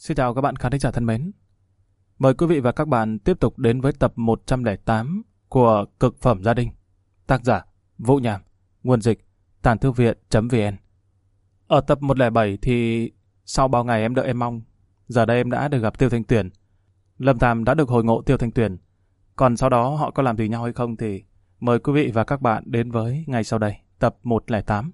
Xin chào các bạn khán thính giả thân mến. Mời quý vị và các bạn tiếp tục đến với tập 108 của Cực phẩm gia đình. Tác giả Vũ Nhàm, nguồn dịch Tàn Thư Viện.vn. Ở tập 107 thì sau bao ngày em đợi em mong, giờ đây em đã được gặp Tiêu Thanh Tuyền. Lâm Tam đã được hồi ngộ Tiêu Thanh Tuyền. Còn sau đó họ có làm gì nhau hay không thì mời quý vị và các bạn đến với ngay sau đây, tập 108.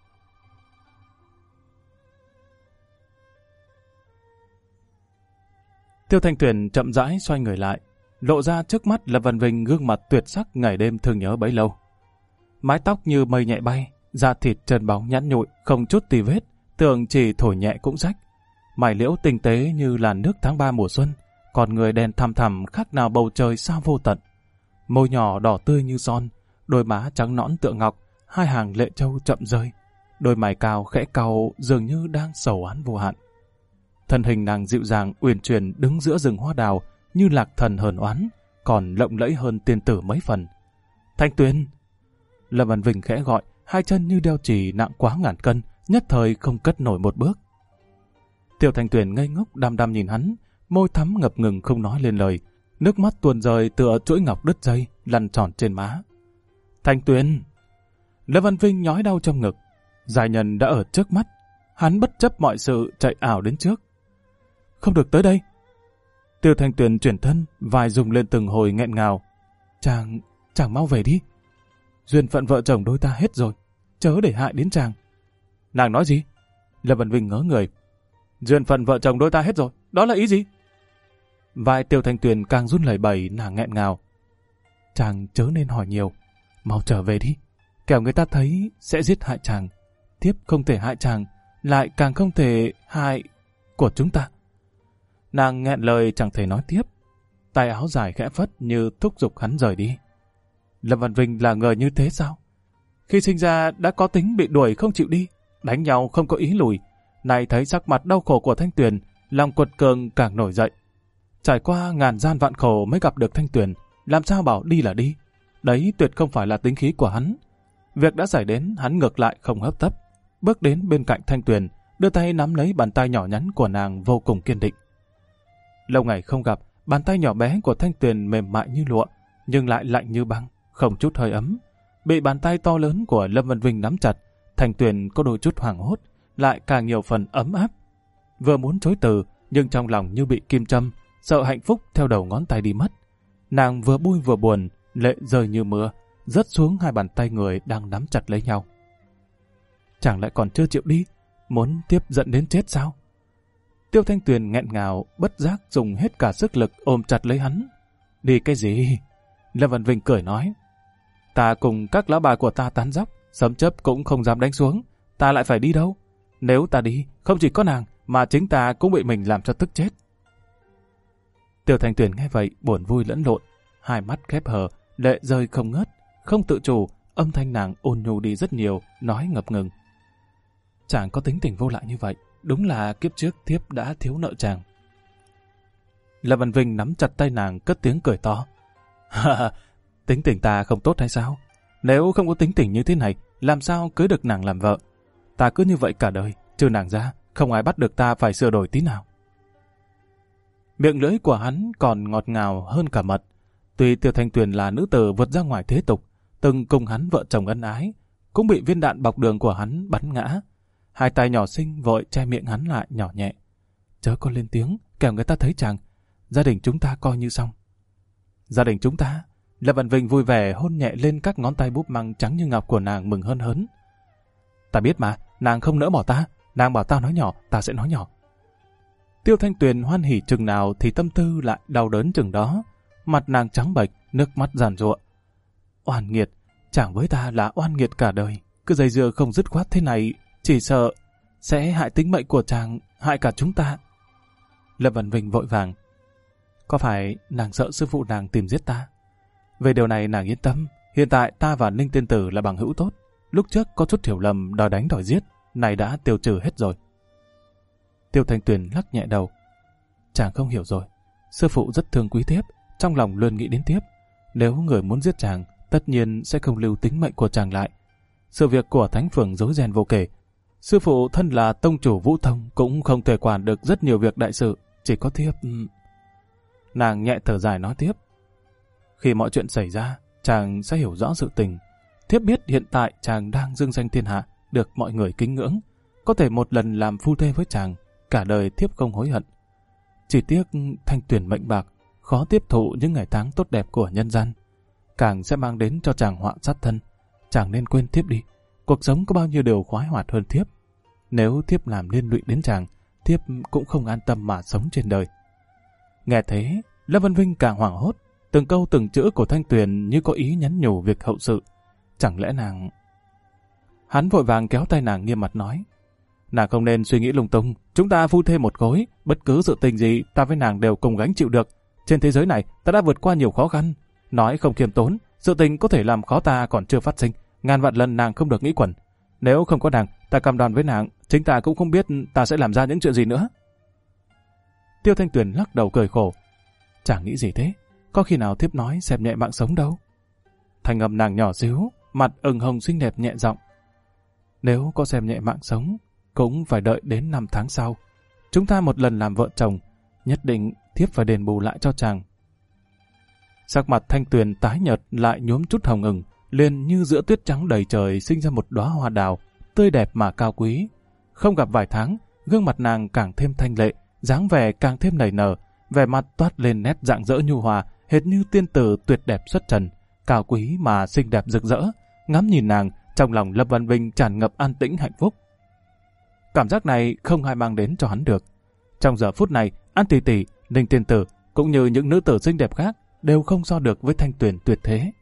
Tiêu Thanh Tuyền chậm rãi xoay người lại, lộ ra trước mắt là Vân Vinh gương mặt tuyệt sắc ngày đêm thương nhớ bấy lâu. Mái tóc như mây nhẹ bay, da thịt trơn bóng nhẵn nhụi, không chút tì vết, tưởng chỉ thổi nhẹ cũng rách. Mày liễu tinh tế như làn nước tháng 3 mùa xuân, còn người đen thằm thẳm khác nào bầu trời sao vô tận. Môi nhỏ đỏ tươi như son, đôi má trắng nõn tựa ngọc, hai hàng lệ châu chậm rơi. Đôi mày cao khẽ cau dường như đang sầu oán vô hạn. Thân hình nàng dịu dàng uyển chuyển đứng giữa rừng hoa đào như lạc thần hờn oán, còn lộng lẫy hơn tiên tử mấy phần. Thanh Tuyền! Lâm Văn Vinh khẽ gọi, hai chân như đeo chì nặng quá ngàn cân, nhất thời không cất nổi một bước. Tiêu Thanh Tuyền ngây ngốc đăm đăm nhìn hắn, môi thắm ngập ngừng không nói lên lời, nước mắt tuôn rơi tựa chuỗi ngọc đứt dây lăn tròn trên má. Thanh Tuyền! Lâm Văn Vinh nhói đau trong ngực, giai nhân đã ở trước mắt, hắn bất chấp mọi sự chạy ảo đến trước. Không được tới đây. Tiêu Thanh Tuyền chuyển thân, vai rung lên từng hồi nghẹn ngào. Chàng mau về đi. Duyên phận vợ chồng đôi ta hết rồi, chớ để hại đến chàng. Nàng nói gì? Lâm Văn Vinh ngớ người. Duyên phận vợ chồng đôi ta hết rồi, đó là ý gì? Vai Tiêu Thanh Tuyền càng run lẩy bẩy, nàng nghẹn ngào. Chàng chớ nên hỏi nhiều, mau trở về đi, kẻo người ta thấy sẽ giết hại chàng. Tiếp không thể hại chàng, lại càng không thể hại của chúng ta. Nàng nghẹn lời chẳng thể nói tiếp, tay áo dài khẽ phất như thúc giục hắn rời đi. Lâm Văn Vinh là người như thế sao? Khi sinh ra đã có tính bị đuổi không chịu đi, đánh nhau không có ý lùi. Nay thấy sắc mặt đau khổ của Thanh Tuyền, lòng quật cường càng nổi dậy. Trải qua ngàn gian vạn khổ mới gặp được Thanh Tuyền, làm sao bảo đi là đi? Đấy tuyệt không phải là tính khí của hắn. Việc đã xảy đến, hắn ngược lại không hấp tấp, bước đến bên cạnh Thanh Tuyền, đưa tay nắm lấy bàn tay nhỏ nhắn của nàng vô cùng kiên định. Lâu ngày không gặp, bàn tay nhỏ bé của Thanh Tuyền mềm mại như lụa, nhưng lại lạnh như băng, không chút hơi ấm. Bị bàn tay to lớn của Lâm Văn Vinh nắm chặt, Thanh Tuyền có đôi chút hoảng hốt, lại càng nhiều phần ấm áp. Vừa muốn chối từ, nhưng trong lòng như bị kim châm, sợ hạnh phúc theo đầu ngón tay đi mất. Nàng vừa bui vừa buồn, lệ rơi như mưa, rớt xuống hai bàn tay người đang nắm chặt lấy nhau. Chàng lại còn chưa chịu đi, muốn tiếp dẫn đến chết sao? Tiêu Thanh Tuyền nghẹn ngào, bất giác dùng hết cả sức lực ôm chặt lấy hắn. Đi cái gì? Lâm Văn Vinh cười nói. Ta cùng các lão bà của ta tán dóc, sấm chớp cũng không dám đánh xuống. Ta lại phải đi đâu? Nếu ta đi, không chỉ có nàng, mà chính ta cũng bị mình làm cho tức chết. Tiêu Thanh Tuyền nghe vậy, buồn vui lẫn lộn, hai mắt khép hờ, lệ rơi không ngớt, không tự chủ, âm thanh nàng ôn nhu đi rất nhiều, nói ngập ngừng. Chàng có tính tình vô lại như vậy, đúng là kiếp trước thiếp đã thiếu nợ chàng. Lâm Văn Vinh nắm chặt tay nàng cất tiếng cười to. Tính tình ta không tốt hay sao? Nếu không có tính tình như thế này, làm sao cưới được nàng làm vợ? Ta cứ như vậy cả đời, trừ nàng ra, không ai bắt được ta phải sửa đổi tí nào. Miệng lưỡi của hắn còn ngọt ngào hơn cả mật. Tuy Tiêu Thanh Tuyền là nữ tử vượt ra ngoài thế tục, từng cùng hắn vợ chồng ân ái, cũng bị viên đạn bọc đường của hắn bắn ngã. Hai tay nhỏ xinh vội che miệng hắn lại nhỏ nhẹ. Chớ có lên tiếng, kẻo người ta thấy chàng. Gia đình chúng ta coi như xong. Gia đình chúng ta? Lâm Văn Vinh vui vẻ hôn nhẹ lên các ngón tay búp măng trắng như ngọc của nàng, mừng hớn hớn. Ta biết mà, nàng không nỡ bỏ ta. Nàng bảo ta nói nhỏ, ta sẽ nói nhỏ. Tiêu Thanh Tuyền hoan hỉ chừng nào thì tâm tư lại đau đớn chừng đó. Mặt nàng trắng bệch, nước mắt giàn giụa. Oan nghiệt, chàng với ta là oan nghiệt cả đời. Cứ dây dưa không dứt khoát thế này, chỉ sợ sẽ hại tính mệnh của chàng, hại cả chúng ta. Lâm Văn Vinh vội vàng. Có phải nàng sợ sư phụ nàng tìm giết ta? Về điều này nàng yên tâm, hiện tại ta và Ninh Tiên Tử là bằng hữu tốt. Lúc trước có chút hiểu lầm đòi đánh đòi giết, này đã tiêu trừ hết rồi. Tiêu Thanh Tuyền lắc nhẹ đầu. Chàng không hiểu rồi, sư phụ rất thương quý thiếp, trong lòng luôn nghĩ đến thiếp. Nếu người muốn giết chàng, tất nhiên sẽ không lưu tính mệnh của chàng lại. Sự việc của Thánh Phường rối ren vô kể. Sư phụ thân là tông chủ Vũ Tông cũng không thể quản được rất nhiều việc đại sự, chỉ có thiếp... Nàng nhẹ thở dài nói tiếp. Khi mọi chuyện xảy ra, chàng sẽ hiểu rõ sự tình. Thiếp biết hiện tại chàng đang dương danh thiên hạ, được mọi người kính ngưỡng. Có thể một lần làm phu thê với chàng, cả đời thiếp không hối hận. Chỉ tiếc Thanh Tuyền mệnh bạc, khó tiếp thụ những ngày tháng tốt đẹp của nhân gian. Càng sẽ mang đến cho chàng họa sát thân. Chàng nên quên thiếp đi. Cuộc sống có bao nhiêu điều khoái hoạt hơn thiếp. Nếu thiếp làm liên lụy đến chàng, thiếp cũng không an tâm mà sống trên đời. Nghe thế, Lâm Vân Vinh càng hoảng hốt. Từng câu từng chữ của Thanh Tuyền như có ý nhắn nhủ việc hậu sự. Chẳng lẽ nàng... Hắn vội vàng kéo tay nàng nghiêm mặt nói. Nàng không nên suy nghĩ lung tung. Chúng ta phu thê một khối. Bất cứ sự tình gì ta với nàng đều cùng gánh chịu được. Trên thế giới này ta đã vượt qua nhiều khó khăn. Nói không khiêm tốn, sự tình có thể làm khó ta còn chưa phát sinh. Ngàn vạn lần nàng không được nghĩ quẩn. Nếu không có nàng, ta cam đoan với nàng, chính ta cũng không biết ta sẽ làm ra những chuyện gì nữa. Tiêu Thanh Tuyền lắc đầu cười khổ. Chẳng nghĩ gì thế, có khi nào thiếp nói xem nhẹ mạng sống đâu. Thành âm nàng nhỏ xíu, mặt ửng hồng xinh đẹp nhẹ giọng. Nếu có xem nhẹ mạng sống, cũng phải đợi đến 5 tháng sau. Chúng ta một lần làm vợ chồng, nhất định thiếp phải đền bù lại cho chàng. Sắc mặt Thanh Tuyền tái nhợt lại nhuốm chút hồng ửng, liền như giữa tuyết trắng đầy trời sinh ra một đóa hoa đào, tươi đẹp mà cao quý. Không gặp vài tháng, gương mặt nàng càng thêm thanh lệ, dáng vẻ càng thêm nảy nở, vẻ mặt toát lên nét rạng rỡ nhu hòa, hệt như tiên tử tuyệt đẹp xuất trần, cao quý mà xinh đẹp rực rỡ. Ngắm nhìn nàng, trong lòng Lâm Văn Vinh tràn ngập an tĩnh hạnh phúc. Cảm giác này không ai mang đến cho hắn được. Trong giờ phút này, An Tỷ Tỷ, Ninh Tiên Tử cũng như những nữ tử xinh đẹp khác đều không so được với Thanh Tuyền tuyệt thế.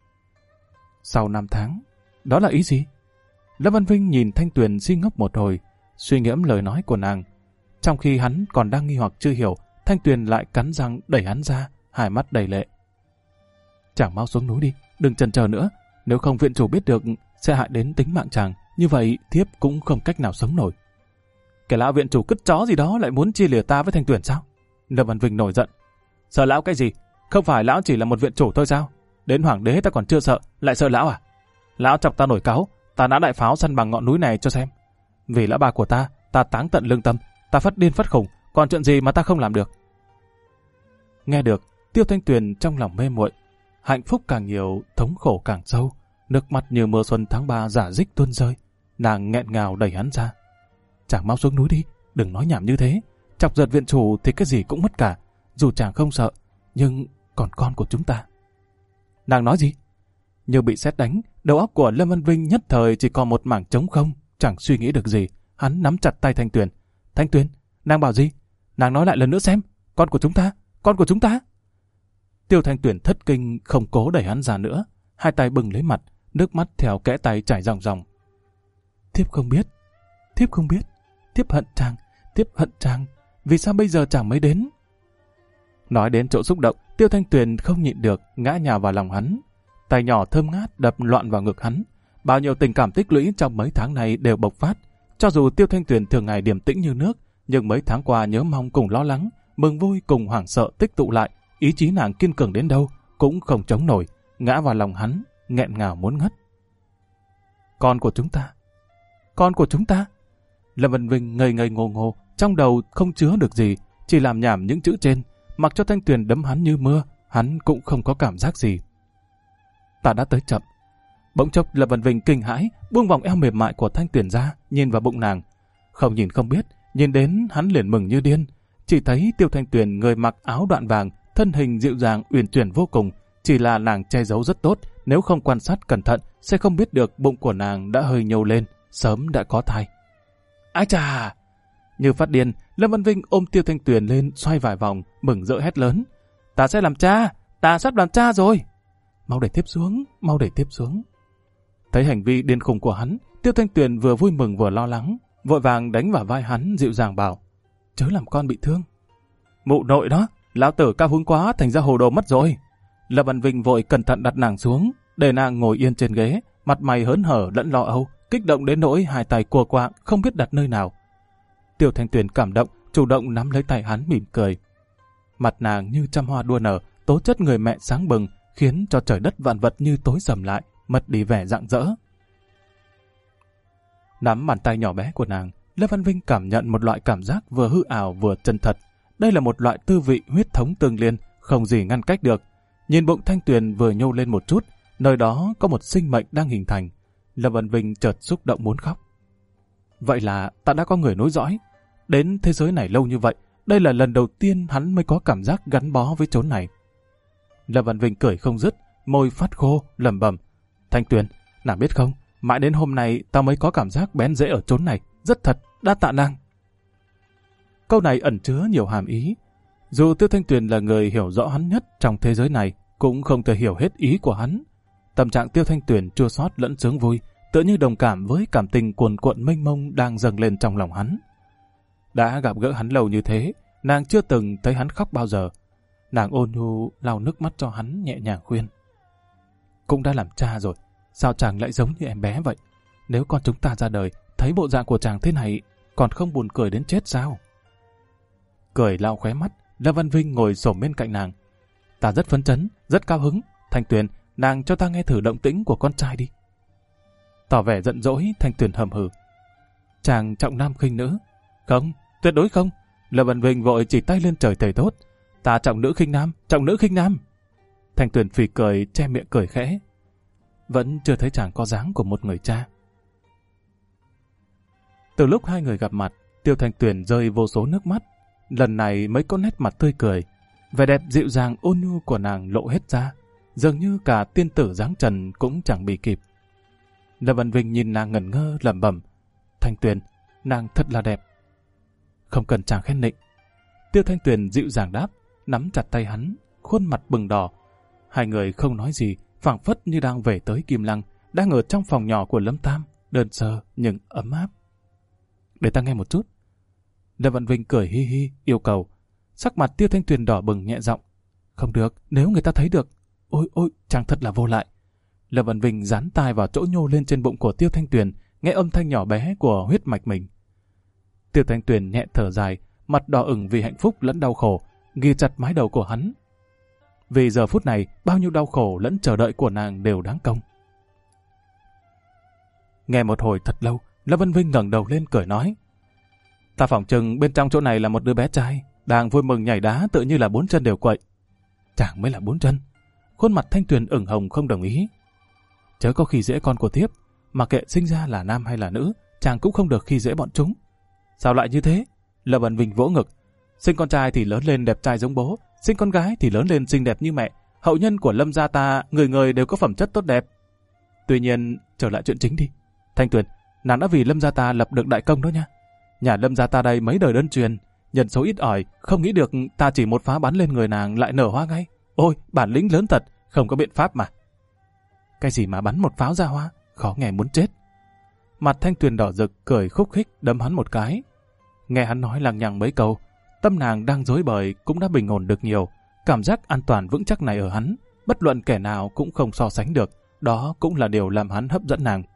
Sau 5 tháng, đó là ý gì? Lâm Văn Vinh nhìn Thanh Tuyền si ngốc một hồi, suy ngẫm lời nói của nàng. Trong khi hắn còn đang nghi hoặc chưa hiểu, Thanh Tuyền lại cắn răng đẩy hắn ra, hai mắt đầy lệ. Chàng mau xuống núi đi, đừng chần chờ nữa. Nếu không viện chủ biết được sẽ hại đến tính mạng chàng, như vậy thiếp cũng không cách nào sống nổi. Cái lão viện chủ cứt chó gì đó lại muốn chia lìa ta với Thanh Tuyền sao? Lâm Văn Vinh nổi giận. Sợ lão cái gì? Không phải lão chỉ là một viện chủ thôi sao? Đến hoàng đế ta còn chưa sợ, lại sợ lão à? Lão chọc ta nổi cáu, ta nã đại pháo săn bằng ngọn núi này cho xem. Vì lão bà của ta táng tận lương tâm, ta phát điên phát khủng, còn chuyện gì mà ta không làm được? Nghe được, Tiêu Thanh Tuyền trong lòng mê muội, hạnh phúc càng nhiều, thống khổ càng sâu, nước mắt như mưa xuân tháng 3 rả rích tuôn rơi. Nàng nghẹn ngào đẩy hắn ra. Chàng mau xuống núi đi, đừng nói nhảm như thế. Chọc giật viện chủ thì cái gì cũng mất cả. Dù chàng không sợ, nhưng còn con của chúng ta. Nàng nói gì? Như bị sét đánh, đầu óc của Lâm Văn Vinh nhất thời chỉ còn một mảng trống không, chẳng suy nghĩ được gì. Hắn nắm chặt tay Thanh Tuyền. Thanh Tuyền, nàng bảo gì? Nàng nói lại lần nữa xem. Con của chúng ta, con của chúng ta. Tiêu Thanh Tuyền thất kinh, không cố đẩy hắn ra nữa. Hai tay bừng lấy mặt, nước mắt theo kẽ tay chảy ròng ròng. Thiếp không biết, thiếp không biết. Thiếp hận chàng, thiếp hận chàng. Vì sao bây giờ chàng mới đến? Nói đến chỗ xúc động, Tiêu Thanh Tuyền không nhịn được, ngã nhào vào lòng hắn. Tay nhỏ thơm ngát đập loạn vào ngực hắn. Bao nhiêu tình cảm tích lũy trong mấy tháng này đều bộc phát. Cho dù Tiêu Thanh Tuyền thường ngày điềm tĩnh như nước, nhưng mấy tháng qua nhớ mong cùng lo lắng, mừng vui cùng hoảng sợ tích tụ lại, ý chí nàng kiên cường đến đâu cũng không chống nổi, ngã vào lòng hắn, nghẹn ngào muốn ngất. Con của chúng ta, con của chúng ta. Lâm Văn Vinh ngây ngây ngô ngô, trong đầu không chứa được gì, chỉ làm nhảm những chữ trên. Mặc cho Thanh Tuyền đấm hắn như mưa, hắn cũng không có cảm giác gì. Ta đã tới chậm. Bỗng chốc Lâm Văn Vinh kinh hãi, buông vòng eo mềm mại của Thanh Tuyền ra, nhìn vào bụng nàng. Không nhìn không biết, nhìn đến hắn liền mừng như điên. Chỉ thấy Tiêu Thanh Tuyền người mặc áo đoạn vàng, thân hình dịu dàng uyển chuyển vô cùng. Chỉ là nàng che giấu rất tốt, nếu không quan sát cẩn thận sẽ không biết được bụng của nàng đã hơi nhô lên, sớm đã có thai. Ái chà! Như phát điên, Lâm Văn Vinh ôm Tiêu Thanh Tuyền lên xoay vài vòng, mừng rỡ hét lớn. Ta sẽ làm cha! Ta sắp làm cha rồi! Mau để tiếp xuống, mau để tiếp xuống. Thấy hành vi điên khùng của hắn, Tiêu Thanh Tuyền vừa vui mừng vừa lo lắng, vội vàng đánh vào vai hắn dịu dàng bảo. Chớ làm con bị thương. Mụ nội đó, lão tử cao hứng quá thành ra hồ đồ mất rồi. Lâm Văn Vinh vội cẩn thận đặt nàng xuống, để nàng ngồi yên trên ghế, mặt mày hớn hở lẫn lo âu, kích động đến nỗi hai tay cua quạng không biết đặt nơi nào. Tiêu Thanh Tuyền cảm động, chủ động nắm lấy tay hắn mỉm cười. Mặt nàng như trăm hoa đua nở, tố chất người mẹ sáng bừng, khiến cho trời đất vạn vật như tối sầm lại, mất đi vẻ rạng rỡ. Nắm bàn tay nhỏ bé của nàng, Lâm Văn Vinh cảm nhận một loại cảm giác vừa hư ảo vừa chân thật. Đây là một loại tư vị huyết thống tương liên, không gì ngăn cách được. Nhìn bụng Thanh Tuyền vừa nhô lên một chút, nơi đó có một sinh mệnh đang hình thành. Lâm Văn Vinh chợt xúc động muốn khóc. Vậy là ta đã có người nối dõi. Đến thế giới này lâu như vậy, đây là lần đầu tiên hắn mới có cảm giác gắn bó với chốn này. Lâm Văn Vinh cười không dứt, môi phát khô, lẩm bẩm. Thanh Tuyền, nàng biết không, mãi đến hôm nay ta mới có cảm giác bén rễ ở chốn này. Rất thật, đa tạ nàng. Câu này ẩn chứa nhiều hàm ý. Dù Tiêu Thanh Tuyền là người hiểu rõ hắn nhất trong thế giới này, cũng không thể hiểu hết ý của hắn. Tâm trạng Tiêu Thanh Tuyền chua xót lẫn sướng vui, tựa như đồng cảm với cảm tình cuồn cuộn mênh mông đang dâng lên trong lòng hắn. Đã gặp gỡ hắn lâu như thế, nàng chưa từng thấy hắn khóc bao giờ. Nàng ôn nhu lau nước mắt cho hắn, nhẹ nhàng khuyên. Cũng đã làm cha rồi, sao chàng lại giống như em bé vậy? Nếu con chúng ta ra đời, thấy bộ dạng của chàng thế này, còn không buồn cười đến chết sao? Cười lau khóe mắt, Lâm Văn Vinh ngồi xổm bên cạnh nàng. Ta rất phấn chấn, rất cao hứng. Thanh Tuyền, nàng cho ta nghe thử động tĩnh của con trai đi. Tỏ vẻ giận dỗi, Thanh Tuyền hầm hừ. Chàng trọng nam khinh nữ. Không, tuyệt đối không. Lâm Văn Vinh vội chỉ tay lên trời thầy thốt. Ta trọng nữ khinh nam, trọng nữ khinh nam. Thanh Tuyền phì cười, che miệng cười khẽ. Vẫn chưa thấy chàng có dáng của một người cha. Từ lúc hai người gặp mặt, Tiêu Thanh Tuyền rơi vô số nước mắt. Lần này mới có nét mặt tươi cười. Vẻ đẹp dịu dàng ôn nhu của nàng lộ hết ra. Dường như cả tiên tử dáng trần cũng chẳng bị kịp. Lâm Văn Vinh nhìn nàng ngẩn ngơ lẩm bẩm. Thanh Tuyền, nàng thật là đẹp. Không cần chàng khen nịnh. Tiêu Thanh Tuyền dịu dàng đáp, nắm chặt tay hắn, khuôn mặt bừng đỏ. Hai người không nói gì, phảng phất như đang về tới Kim Lăng, đang ở trong phòng nhỏ của Lâm Tam, đơn sơ nhưng ấm áp. Để ta nghe một chút. Lâm Văn Vinh cười hi hi, yêu cầu. Sắc mặt Tiêu Thanh Tuyền đỏ bừng nhẹ giọng. Không được, nếu người ta thấy được. Ôi ôi, chàng thật là vô lại. Lâm Văn Vinh dán tai vào chỗ nhô lên trên bụng của Tiêu Thanh Tuyền, nghe âm thanh nhỏ bé của huyết mạch mình. Tiêu Thanh Tuyền nhẹ thở dài, mặt đỏ ửng vì hạnh phúc lẫn đau khổ, ghi chặt mái đầu của hắn. Vì giờ phút này, bao nhiêu đau khổ lẫn chờ đợi của nàng đều đáng công. Nghe một hồi thật lâu, Lâm Văn Vinh ngẩng đầu lên cười nói. Ta phỏng chừng bên trong chỗ này là một đứa bé trai, đang vui mừng nhảy đá tự như là bốn chân đều quậy. Chàng mới là bốn chân. Khuôn mặt Thanh Tuyền ửng hồng không đồng ý. Chớ có khi dễ con của thiếp, mà kệ sinh ra là nam hay là nữ, chàng cũng không được khi dễ bọn chúng. Sao lại như thế? Lâm Văn Vinh vỗ ngực. Sinh con trai thì lớn lên đẹp trai giống bố, sinh con gái thì lớn lên xinh đẹp như mẹ. Hậu nhân của Lâm gia ta, người người đều có phẩm chất tốt đẹp. Tuy nhiên, trở lại chuyện chính đi. Thanh Tuyền, nàng đã vì Lâm gia ta lập được đại công đó nha. Nhà Lâm gia ta đây mấy đời đơn truyền, nhân số ít ỏi, không nghĩ được ta chỉ một phá bắn lên người nàng lại nở hoa ngay. Ôi, bản lĩnh lớn thật, không có biện pháp mà. Cái gì mà bắn một pháo ra hoa, khó nghe muốn chết. Mặt Thanh Tuyền đỏ rực, cười khúc khích đấm hắn một cái. Nghe hắn nói lằng nhằng mấy câu, tâm nàng đang rối bời cũng đã bình ổn được nhiều. Cảm giác an toàn vững chắc này ở hắn, bất luận kẻ nào cũng không so sánh được. Đó cũng là điều làm hắn hấp dẫn nàng.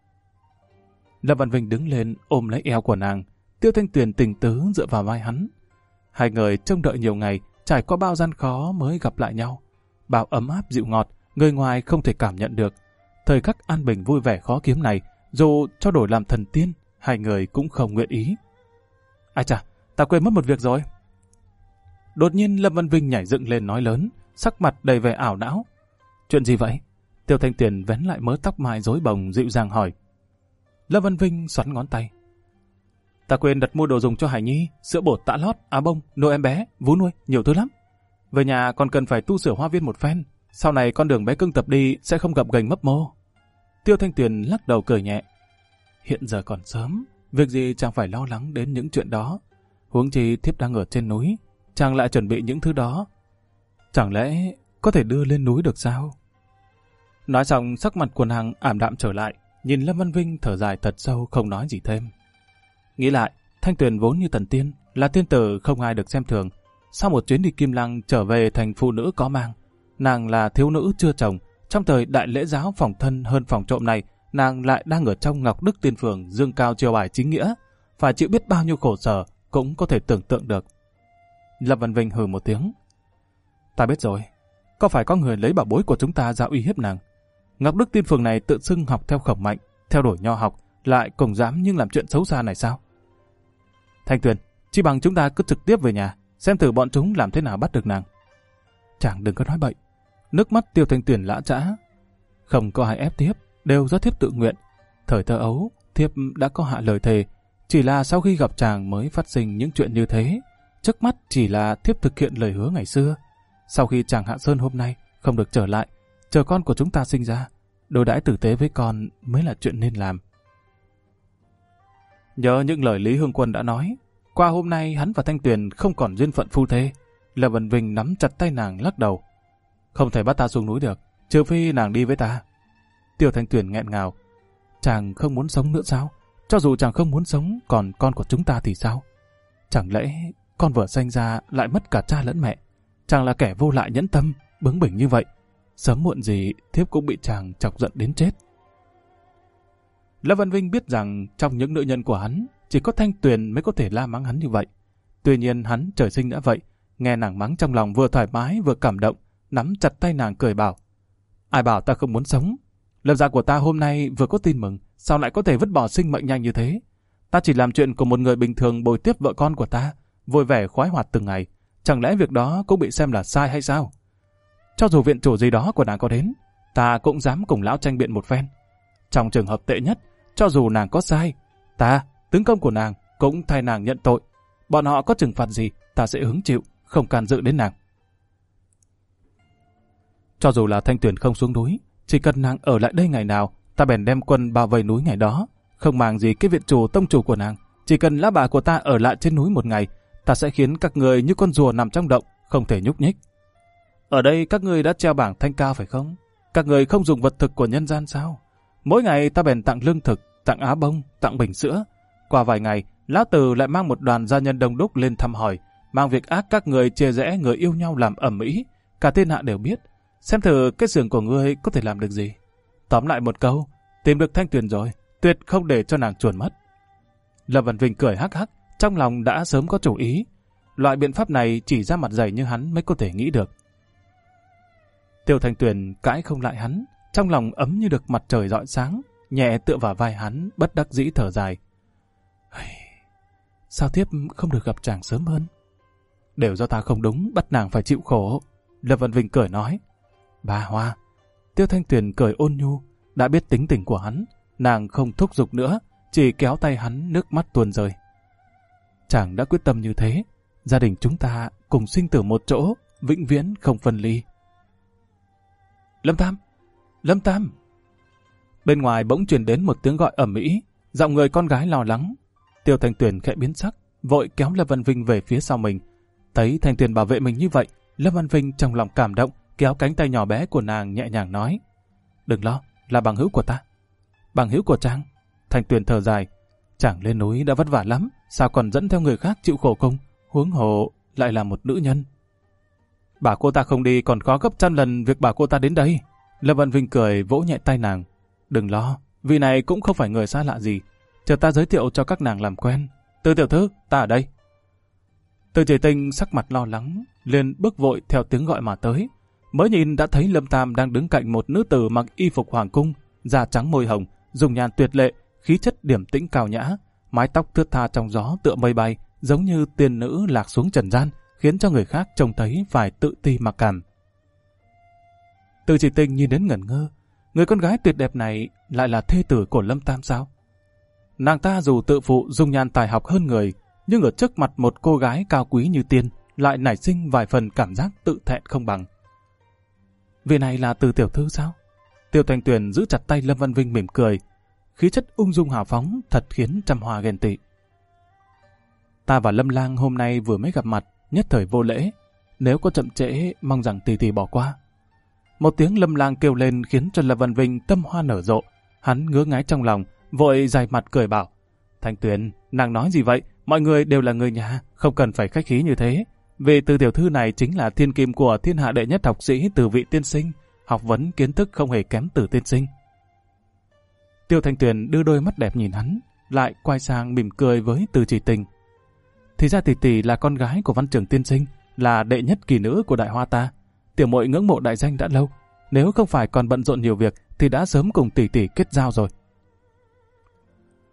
Lâm Văn Vinh đứng lên ôm lấy eo của nàng. Tiêu Thanh Tuyền tình tứ dựa vào vai hắn. Hai người trông đợi nhiều ngày, trải qua bao gian khó mới gặp lại nhau. Bao ấm áp dịu ngọt, người ngoài không thể cảm nhận được. Thời khắc an bình vui vẻ khó kiếm này, dù cho đổi làm thần tiên, hai người cũng không nguyện ý. Ai chà, ta quên mất một việc rồi. Đột nhiên Lâm Văn Vinh nhảy dựng lên nói lớn, sắc mặt đầy vẻ ảo não. Chuyện gì vậy? Tiêu Thanh Tuyền vén lại mớ tóc mai rối bồng dịu dàng hỏi. Lâm Văn Vinh xoắn ngón tay. Ta quên đặt mua đồ dùng cho Hải Nhi, sữa bột, tạ lót, áo bông, nuôi em bé, vú nuôi, nhiều thứ lắm. Về nhà còn cần phải tu sửa hoa viên một phen, sau này con đường bé cưng tập đi sẽ không gập ghềnh mấp mô. Tiêu Thanh Tuyền lắc đầu cười nhẹ. Hiện giờ còn sớm, việc gì chẳng phải lo lắng đến những chuyện đó. Huống chi thiếp đang ở trên núi, chàng lại chuẩn bị những thứ đó. Chẳng lẽ có thể đưa lên núi được sao? Nói xong sắc mặt của nàng ảm đạm trở lại, nhìn Lâm Văn Vinh thở dài thật sâu không nói gì thêm. Nghĩ lại, Thanh Tuyền vốn như thần tiên, là tiên tử không ai được xem thường. Sau một chuyến đi Kim Lăng trở về thành phụ nữ có mang, nàng là thiếu nữ chưa chồng. Trong thời đại lễ giáo phòng thân hơn phòng trộm này, nàng lại đang ở trong Ngọc Đức Tiên Phường dương cao chiêu bài chính nghĩa, phải chịu biết bao nhiêu khổ sở cũng có thể tưởng tượng được. Lâm Văn Vinh hừ một tiếng. Ta biết rồi, có phải có người lấy bảo bối của chúng ta ra uy hiếp nàng? Ngọc Đức Tiên Phường này tự xưng học theo Khổng Mạnh, theo đuổi nho học, lại cùng dám nhưng làm chuyện xấu xa này sao? Thanh Tuyền, chỉ bằng chúng ta cứ trực tiếp về nhà, xem thử bọn chúng làm thế nào bắt được nàng. Chàng đừng có nói bậy. Nước mắt Tiêu Thanh Tuyền lã chã. Không có ai ép thiếp, đều do thiếp tự nguyện. Thời thơ ấu, thiếp đã có hạ lời thề, chỉ là sau khi gặp chàng mới phát sinh những chuyện như thế. Trước mắt chỉ là thiếp thực hiện lời hứa ngày xưa. Sau khi chàng hạ sơn hôm nay không được trở lại, chờ con của chúng ta sinh ra, đối đãi tử tế với con mới là chuyện nên làm. Nhớ những lời Lý Hương Quân đã nói, qua hôm nay hắn và Thanh Tuyền không còn duyên phận phu thê. Lâm Vân Vinh nắm chặt tay nàng lắc đầu. Không thể bắt ta xuống núi được, trừ phi nàng đi với ta. Tiêu Thanh Tuyền nghẹn ngào. Chàng không muốn sống nữa sao? Cho dù chàng không muốn sống, còn con của chúng ta thì sao? Chẳng lẽ con vừa sinh ra lại mất cả cha lẫn mẹ? Chàng là kẻ vô lại nhẫn tâm, bướng bỉnh như vậy. Sớm muộn gì thiếp cũng bị chàng chọc giận đến chết. Lâm Vân Vinh biết rằng trong những nữ nhân của hắn, chỉ có Thanh Tuyền mới có thể la mắng hắn như vậy. Tuy nhiên hắn trời sinh đã vậy, nghe nàng mắng trong lòng vừa thoải mái vừa cảm động, nắm chặt tay nàng cười bảo. Ai bảo ta không muốn sống? Lâm gia của ta hôm nay vừa có tin mừng, sao lại có thể vứt bỏ sinh mệnh nhanh như thế? Ta chỉ làm chuyện của một người bình thường bồi tiếp vợ con của ta, vui vẻ khoái hoạt từng ngày. Chẳng lẽ việc đó cũng bị xem là sai hay sao? Cho dù viện chủ gì đó của nàng có đến, ta cũng dám cùng lão tranh biện một phen. Trong trường hợp tệ nhất, cho dù nàng có sai, ta, tướng công của nàng, cũng thay nàng nhận tội. Bọn họ có trừng phạt gì, ta sẽ hứng chịu, không can dự đến nàng. Cho dù là Thanh Tuyền không xuống núi, chỉ cần nàng ở lại đây ngày nào, ta bèn đem quân bao vây núi ngày đó. Không màng gì cái viện chủ tông chủ của nàng, chỉ cần lão bà của ta ở lại trên núi một ngày, ta sẽ khiến các người như con rùa nằm trong động, không thể nhúc nhích. Ở đây các ngươi đã treo bảng thanh cao phải không? Các người không dùng vật thực của nhân gian sao? Mỗi ngày ta bèn tặng lương thực, tặng á bông, tặng bình sữa. Qua vài ngày, lão tử lại mang một đoàn gia nhân đông đúc lên thăm hỏi, mang việc ác các người chia rẽ người yêu nhau làm ầm ĩ, cả thiên hạ đều biết. Xem thử cái giường của ngươi có thể làm được gì. Tóm lại một câu, tìm được Thanh Tuyền rồi, tuyệt không để cho nàng chuồn mất. Lâm Vân Vinh cười hắc hắc, trong lòng đã sớm có chủ ý. Loại biện pháp này chỉ ra mặt dày như hắn mới có thể nghĩ được. Tiêu Thanh Tuyền cãi không lại hắn, trong lòng ấm như được mặt trời rọi sáng, nhẹ tựa vào vai hắn, bất đắc dĩ thở dài. Sao thiếp không được gặp chàng sớm hơn? Đều do ta không đúng, bắt nàng phải chịu khổ. Lâm Vân Vinh cười nói. Bà Hoa. Tiêu Thanh Tuyền cười ôn nhu, đã biết tính tình của hắn, nàng không thúc giục nữa, chỉ kéo tay hắn, nước mắt tuôn rơi. Chàng đã quyết tâm như thế, gia đình chúng ta cùng sinh tử một chỗ, vĩnh viễn không phân ly. Lâm Tam! Lâm Tam! Bên ngoài bỗng truyền đến một tiếng gọi ầm ĩ, giọng người con gái lo lắng. Tiêu Thanh Tuyền khẽ biến sắc, vội kéo Lâm Văn Vinh về phía sau mình. Thấy Thanh Tuyền bảo vệ mình như vậy, Lâm Văn Vinh trong lòng cảm động, kéo cánh tay nhỏ bé của nàng nhẹ nhàng nói. Đừng lo, là bằng hữu của ta. Bằng hữu của chàng? Thanh Tuyền thở dài. Chàng lên núi đã vất vả lắm, sao còn dẫn theo người khác chịu khổ công, huống hồ lại là một nữ nhân. Bà cô ta không đi còn khó gấp trăm lần việc bà cô ta đến đây. Lâm Văn Vinh cười vỗ nhẹ tay nàng. Đừng lo, vị này cũng không phải người xa lạ gì. Chờ ta giới thiệu cho các nàng làm quen. Từ tiểu thư, ta ở đây. Từ Chỉ Tinh sắc mặt lo lắng, liền bước vội theo tiếng gọi mà tới. Mới nhìn đã thấy Lâm Tam đang đứng cạnh một nữ tử mặc y phục hoàng cung, da trắng môi hồng, dùng nhan tuyệt lệ, khí chất điềm tĩnh cao nhã, mái tóc thướt tha trong gió tựa mây bay, giống như tiên nữ lạc xuống trần gian, khiến cho người khác trông thấy phải tự ti mặc cảm. Từ Chỉ Tinh nhìn đến ngẩn ngơ, người con gái tuyệt đẹp này lại là thê tử của Lâm Tam sao? Nàng ta dù tự phụ dùng nhan tài học hơn người, nhưng ở trước mặt một cô gái cao quý như tiên, lại nảy sinh vài phần cảm giác tự thẹn không bằng. Vị này là Từ tiểu thư sao? Tiêu Thanh Tuyền giữ chặt tay Lâm Văn Vinh mỉm cười, khí chất ung dung hào phóng thật khiến trăm hoa ghen tị. Ta và Lâm Lang hôm nay vừa mới gặp mặt, nhất thời vô lễ, nếu có chậm trễ mong rằng tỷ tỷ bỏ qua. Một tiếng Lâm Lang kêu lên khiến cho Lâm Văn Vinh tâm hoa nở rộ, hắn ngứa ngáy trong lòng, vội dày mặt cười bảo: Thanh Tuyền, nàng nói gì vậy? Mọi người đều là người nhà, không cần phải khách khí như thế. Vì Từ tiểu thư này chính là thiên kim của thiên hạ đệ nhất học sĩ Từ Vị tiên sinh, học vấn kiến thức không hề kém Từ tiên sinh. Tiêu Thanh Tuyền đưa đôi mắt đẹp nhìn hắn, lại quay sang mỉm cười với Từ Chỉ Tình. Thì ra tỷ tỷ là con gái của Văn Trường tiên sinh, là đệ nhất kỳ nữ của Đại Hoa ta. Tiểu muội ngưỡng mộ đại danh đã lâu, nếu không phải còn bận rộn nhiều việc thì đã sớm cùng tỷ tỷ kết giao rồi.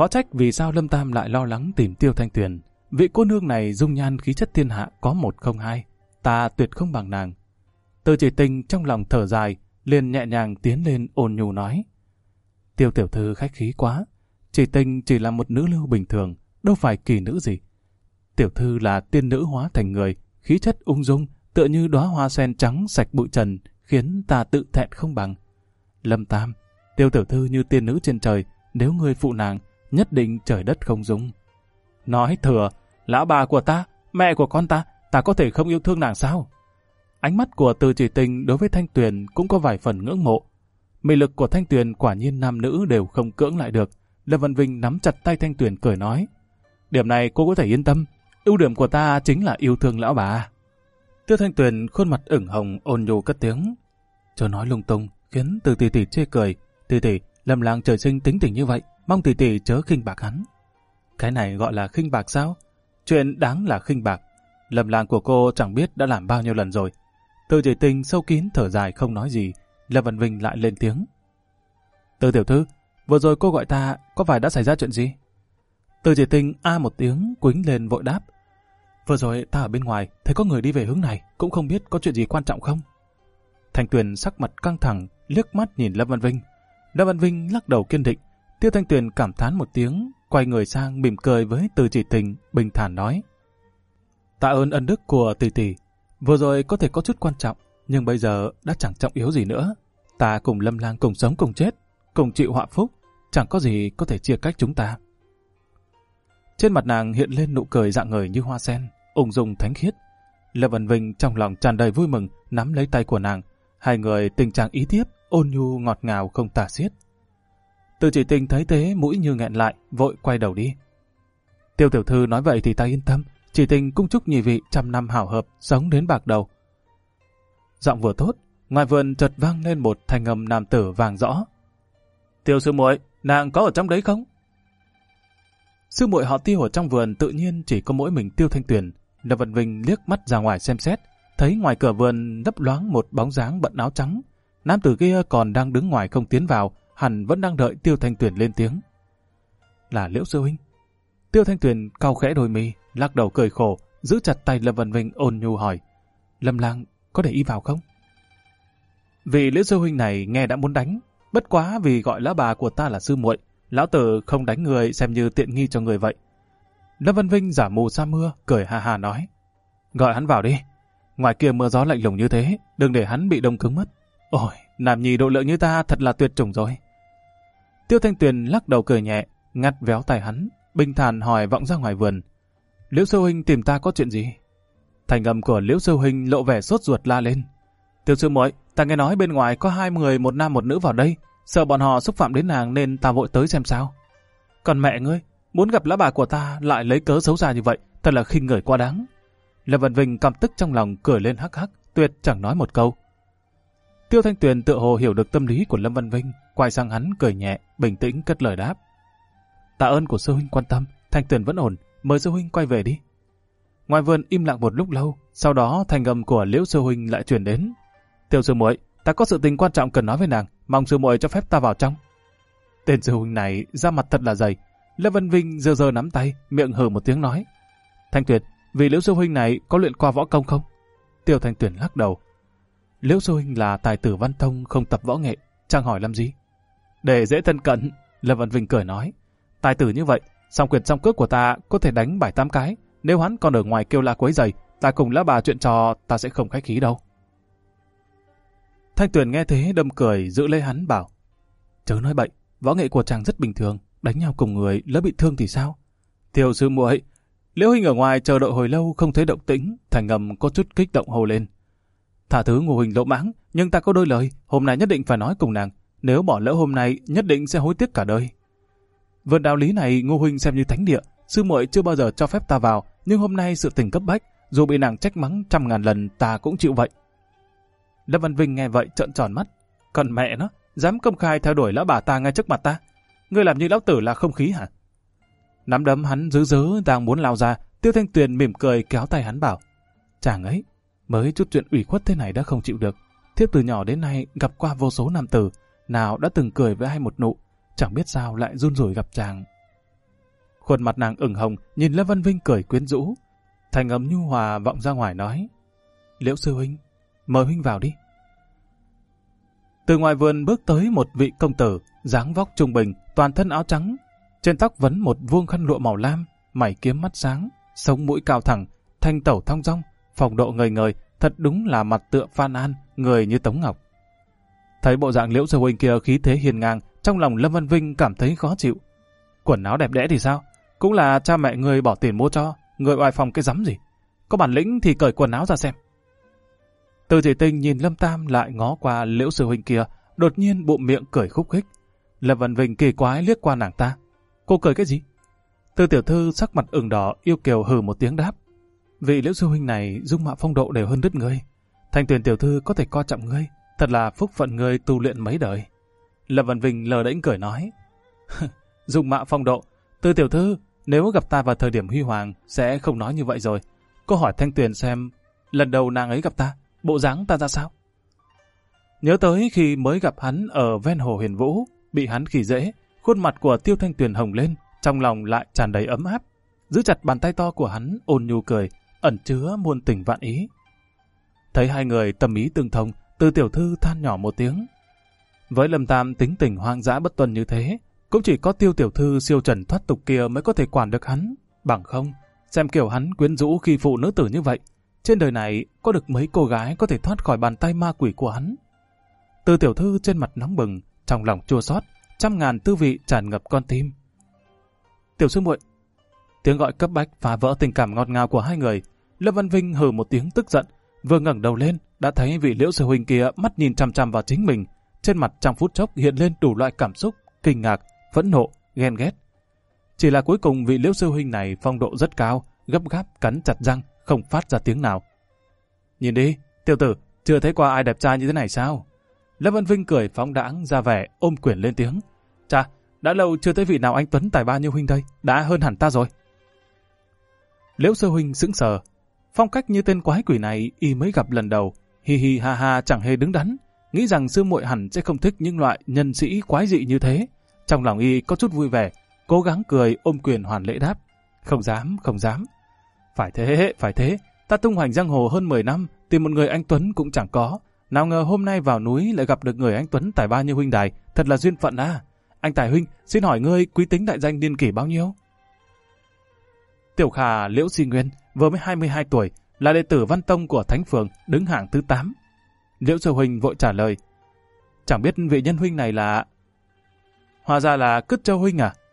Khó trách vì sao Lâm Tam lại lo lắng tìm Tiêu Thanh Tuyền. Vị cô nương này dung nhan khí chất thiên hạ có một không hai, ta tuyệt không bằng nàng. Từ Chỉ Tình trong lòng thở dài, liền nhẹ nhàng tiến lên ôn nhu nói: Tiêu tiểu thư khách khí quá, Chỉ Tình chỉ là một nữ lưu bình thường, đâu phải kỳ nữ gì. Tiểu thư là tiên nữ hóa thành người, khí chất ung dung, tựa như đóa hoa sen trắng sạch bụi trần, khiến ta tự thẹn không bằng. Lâm Tam, Tiêu tiểu thư như tiên nữ trên trời, nếu ngươi phụ nàng, nhất định trời đất không dung. Nói thừa, lão bà của ta, mẹ của con ta có thể không yêu thương nàng sao? Ánh mắt của Từ Chỉ Tình đối với Thanh Tuyền cũng có vài phần ngưỡng mộ. Mị lực của Thanh Tuyền quả nhiên nam nữ đều không cưỡng lại được. Lâm Văn Vinh nắm chặt tay Thanh Tuyền cười nói: Điểm này cô có thể yên tâm, ưu điểm của ta chính là yêu thương lão bà. Tiêu Thanh Tuyền khuôn mặt ửng hồng ôn nhu cất tiếng: Chớ nói lung tung, khiến Từ tỷ tỷ chê cười. Tỷ tỷ, Lâm lang trời sinh tính tình như vậy, mong tỷ tỷ chớ khinh bạc hắn. Cái này gọi là khinh bạc sao? Chuyện đáng là khinh bạc. Lâm lang của cô chẳng biết đã làm bao nhiêu lần rồi. Từ Chỉ Tình sâu kín thở dài không nói gì. Lâm Văn Vinh lại lên tiếng: Từ tiểu thư, vừa rồi cô gọi ta, có phải đã xảy ra chuyện gì? Từ Chỉ Tình a một tiếng, quýnh lên vội đáp: Vừa rồi ta ở bên ngoài, thấy có người đi về hướng này, cũng không biết có chuyện gì quan trọng không? Thanh Tuyền sắc mặt căng thẳng, liếc mắt nhìn Lâm Văn Vinh. Lâm Văn Vinh lắc đầu kiên định. Tiêu Thanh Tuyền cảm thán một tiếng, quay người sang mỉm cười với Từ Chỉ Tình, bình thản nói: Tạ ơn ân đức của tỷ tỷ. Vừa rồi có thể có chút quan trọng, nhưng bây giờ đã chẳng trọng yếu gì nữa. Ta cùng Lâm lang cùng sống cùng chết, cùng chịu họa phúc, chẳng có gì có thể chia cách chúng ta. Trên mặt nàng hiện lên nụ cười rạng ngời như hoa sen, ung dung thánh khiết. Lâm Văn Vinh trong lòng tràn đầy vui mừng, nắm lấy tay của nàng. Hai người tình trạng ý tiếp, ôn nhu ngọt ngào không tả xiết. Từ Chỉ Tình thấy thế mũi như nghẹn lại, vội quay đầu đi. Tiêu tiểu thư nói vậy thì ta yên tâm. Chỉ Tình cung chúc nhị vị trăm năm hảo hợp, sống đến bạc đầu. Giọng vừa tốt, ngoài vườn chợt vang lên một thanh âm nam tử vàng rõ: Tiêu sư muội, nàng có ở trong đấy không? Sư muội họ Tiêu ở trong vườn tự nhiên chỉ có mỗi mình Tiêu Thanh Tuyền. Lâm Văn Vinh liếc mắt ra ngoài xem xét, thấy ngoài cửa vườn lấp loáng một bóng dáng bận áo trắng. Nam tử kia còn đang đứng ngoài không tiến vào, hẳn vẫn đang đợi Tiêu Thanh Tuyền lên tiếng. Là Liễu sư huynh. Tiêu Thanh Tuyền cau khẽ đôi mi, lắc đầu cười khổ, giữ chặt tay Lâm Văn Vinh ôn nhu hỏi: Lâm lang có để ý vào không? Vị Liễu sư huynh này nghe đã muốn đánh, bất quá vì gọi lão bà của ta là sư muội, lão tử không đánh người xem như tiện nghi cho người vậy. Lâm Văn Vinh giả mù sa mưa, cười ha ha nói: Gọi hắn vào đi. Ngoài kia mưa gió lạnh lùng như thế, đừng để hắn bị đông cứng mất. Ôi, nam nhi độ lượng như ta thật là tuyệt chủng rồi. Tiêu Thanh Tuyền lắc đầu cười nhẹ, ngắt véo tay hắn, bình thản hỏi vọng ra ngoài vườn: Liễu sư huynh tìm ta có chuyện gì? Thành âm của Liễu sư huynh lộ vẻ sốt ruột la lên: Tiêu sư muội, ta nghe nói bên ngoài có 2 người, một nam một nữ vào đây, sợ bọn họ xúc phạm đến nàng nên ta vội tới xem sao. Còn mẹ ngươi, muốn gặp lão bà của ta lại lấy cớ xấu xa như vậy, thật là khinh người quá đáng. Lâm Văn Vinh căm tức trong lòng, cười lên hắc hắc, tuyệt chẳng nói một câu. Tiêu Thanh Tuyền tựa hồ hiểu được tâm lý của Lâm Văn Vinh, quay sang hắn cười nhẹ, bình tĩnh cất lời đáp: Tạ ơn của sư huynh quan tâm, Thanh Tuyền vẫn ổn, mời sư huynh quay về đi. Ngoài vườn im lặng một lúc lâu, sau đó thanh âm của Liễu sư huynh lại truyền đến: Tiêu sư muội, ta có sự tình quan trọng cần nói với nàng, mong sư muội cho phép ta vào trong. Tên sư huynh này da mặt thật là dày. Lâm Văn Vinh giơ giơ nắm tay, miệng hừ một tiếng nói: Thanh Tuyền, vì Liễu sư huynh này có luyện qua võ công không? Tiêu Thanh Tuyền lắc đầu: Liễu sư huynh là tài tử văn thông, không tập võ nghệ, chẳng hỏi làm gì. Để dễ thân cận, Lâm Văn Vinh cười nói: Tài tử như vậy, song quyền song cước của ta có thể đánh 7-8 cái. Nếu hắn còn ở ngoài kêu la quấy rầy, ta cùng lão bà chuyện trò, ta sẽ không khách khí đâu. Thanh Tuyền nghe thế đâm cười, giữ lấy hắn bảo: Chớ nói bậy, võ nghệ của chàng rất bình thường, đánh nhau cùng người lỡ bị thương thì sao? Tiêu sư muội, Liễu huynh ở ngoài chờ đợi hồi lâu không thấy động tĩnh, thành ngầm có chút kích động hồ lên: Thả thứ Ngô huynh lỗ mãng, nhưng ta có đôi lời, hôm nay nhất định phải nói cùng nàng, nếu bỏ lỡ hôm nay nhất định sẽ hối tiếc cả đời. Vườn đạo lý này Ngô huynh xem như thánh địa, sư muội chưa bao giờ cho phép ta vào, nhưng hôm nay sự tình cấp bách, dù bị nàng trách mắng 100.000 lần ta cũng chịu vậy. Lâm Văn Vinh nghe vậy trợn tròn mắt: Còn mẹ nó, dám công khai theo đuổi lão bà ta ngay trước mặt ta, ngươi làm như lão tử là không khí hả? Nắm đấm hắn dứ dứ đang muốn lao ra, Tiêu Thanh Tuyền mỉm cười kéo tay hắn bảo: Chàng ấy, mới chút chuyện ủy khuất thế này đã không chịu được. Thiếp từ nhỏ đến nay gặp qua vô số nam tử, nào đã từng cười với ai một nụ, chẳng biết sao lại run rủi gặp chàng. Khuôn mặt nàng ửng hồng, nhìn Lâm Văn Vinh cười quyến rũ. Thành âm nhu hòa vọng ra ngoài nói: Liễu sư huynh, mời huynh vào đi. Từ ngoài vườn bước tới một vị công tử, dáng vóc trung bình, toàn thân áo trắng, trên tóc vấn một vuông khăn lụa màu lam, mày kiếm mắt sáng, sống mũi cao thẳng, thanh tẩu thong dong, phong độ ngời ngời, thật đúng là mặt tựa Phan An, người như Tống Ngọc. Thấy bộ dạng Liễu sư huynh kia khí thế hiền ngang, trong lòng Lâm Văn Vinh cảm thấy khó chịu. Quần áo đẹp đẽ thì sao? Cũng là cha mẹ người bỏ tiền mua cho, người oai phong cái rắm gì? Có bản lĩnh thì cởi quần áo ra xem. Từ Chỉ Tình nhìn Lâm Tam lại ngó qua Liễu sư huynh kia, đột nhiên bụng miệng cười khúc khích. Lâm Văn Vinh kỳ quái liếc qua nàng ta. Cô cười cái gì? Từ tiểu thư sắc mặt ửng đỏ yêu kiều hừ một tiếng đáp. Vị Liễu sư huynh này dung mạo phong độ đều hơn đứt ngươi. Thanh Tuyền tiểu thư có thể coi trọng ngươi, thật là phúc phận ngươi tu luyện mấy đời. Lâm Văn Vinh lờ đễnh cười nói. Dung mạo phong độ, Từ tiểu thư nếu gặp ta vào thời điểm huy hoàng sẽ không nói như vậy rồi. Cô hỏi Thanh Tuyền xem lần đầu nàng ấy gặp ta, bộ dáng ta ra sao? Nhớ tới khi mới gặp hắn ở ven hồ Huyền Vũ, bị hắn khỉ dễ, khuôn mặt của Tiêu Thanh Tuyền hồng lên, trong lòng lại tràn đầy ấm áp. Giữ chặt bàn tay to của hắn, ôn nhu cười, ẩn chứa muôn tình vạn ý. Thấy hai người tâm ý tương thông, Từ tiểu thư than nhỏ một tiếng. Với Lâm Tam tính tình hoang dã bất tuân như thế, cũng chỉ có Tiêu tiểu thư siêu trần thoát tục kia mới có thể quản được hắn. Bằng không, xem kiểu hắn quyến rũ khi phụ nữ tử như vậy, trên đời này có được mấy cô gái có thể thoát khỏi bàn tay ma quỷ của hắn. Từ tiểu thư trên mặt nóng bừng, trong lòng chua xót, trăm ngàn tư vị tràn ngập con tim. Tiểu sư muội. Tiếng gọi cấp bách phá vỡ tình cảm ngọt ngào của hai người. Lâm Văn Vinh hừ một tiếng tức giận, vừa ngẩng đầu lên đã thấy vị Liễu sư huynh kia mắt nhìn chằm chằm vào chính mình, trên mặt trong phút chốc hiện lên đủ loại cảm xúc, kinh ngạc, phẫn nộ, ghen ghét. Chỉ là cuối cùng vị Liễu sư huynh này phong độ rất cao, gấp gáp cắn chặt răng, không phát ra tiếng nào. Nhìn đi, tiểu tử, chưa thấy qua ai đẹp trai như thế này sao? Lâm Văn Vinh cười phóng đãng ra vẻ, ôm quyền lên tiếng. Chà, đã lâu chưa thấy vị nào anh tuấn tài ba như huynh đây, đã hơn hẳn ta rồi. Liễu sư huynh sững sờ, phong cách như tên quái quỷ này y mới gặp lần đầu, hi hi ha ha chẳng hề đứng đắn, nghĩ rằng sư muội hẳn sẽ không thích những loại nhân sĩ quái dị như thế. Trong lòng y có chút vui vẻ, cố gắng cười ôm quyền hoàn lễ đáp. Không dám, không dám. Phải thế, ta tung hoành giang hồ hơn 10 năm, tìm một người anh tuấn cũng chẳng có. Nào ngờ hôm nay vào núi lại gặp được người anh tuấn tài ba như huynh đài, thật là duyên phận à. Anh tài huynh, xin hỏi ngươi quý tính đại danh niên kỷ bao nhiêu? Tiểu khả Liễu Di Nguyên, vừa mới 22 tuổi, là đệ tử Văn Tông của Thánh Phường, đứng hạng thứ 8. Liễu sư huynh vội trả lời. Chẳng biết vị nhân huynh này là... Hóa ra là Cứt Châu huynh à?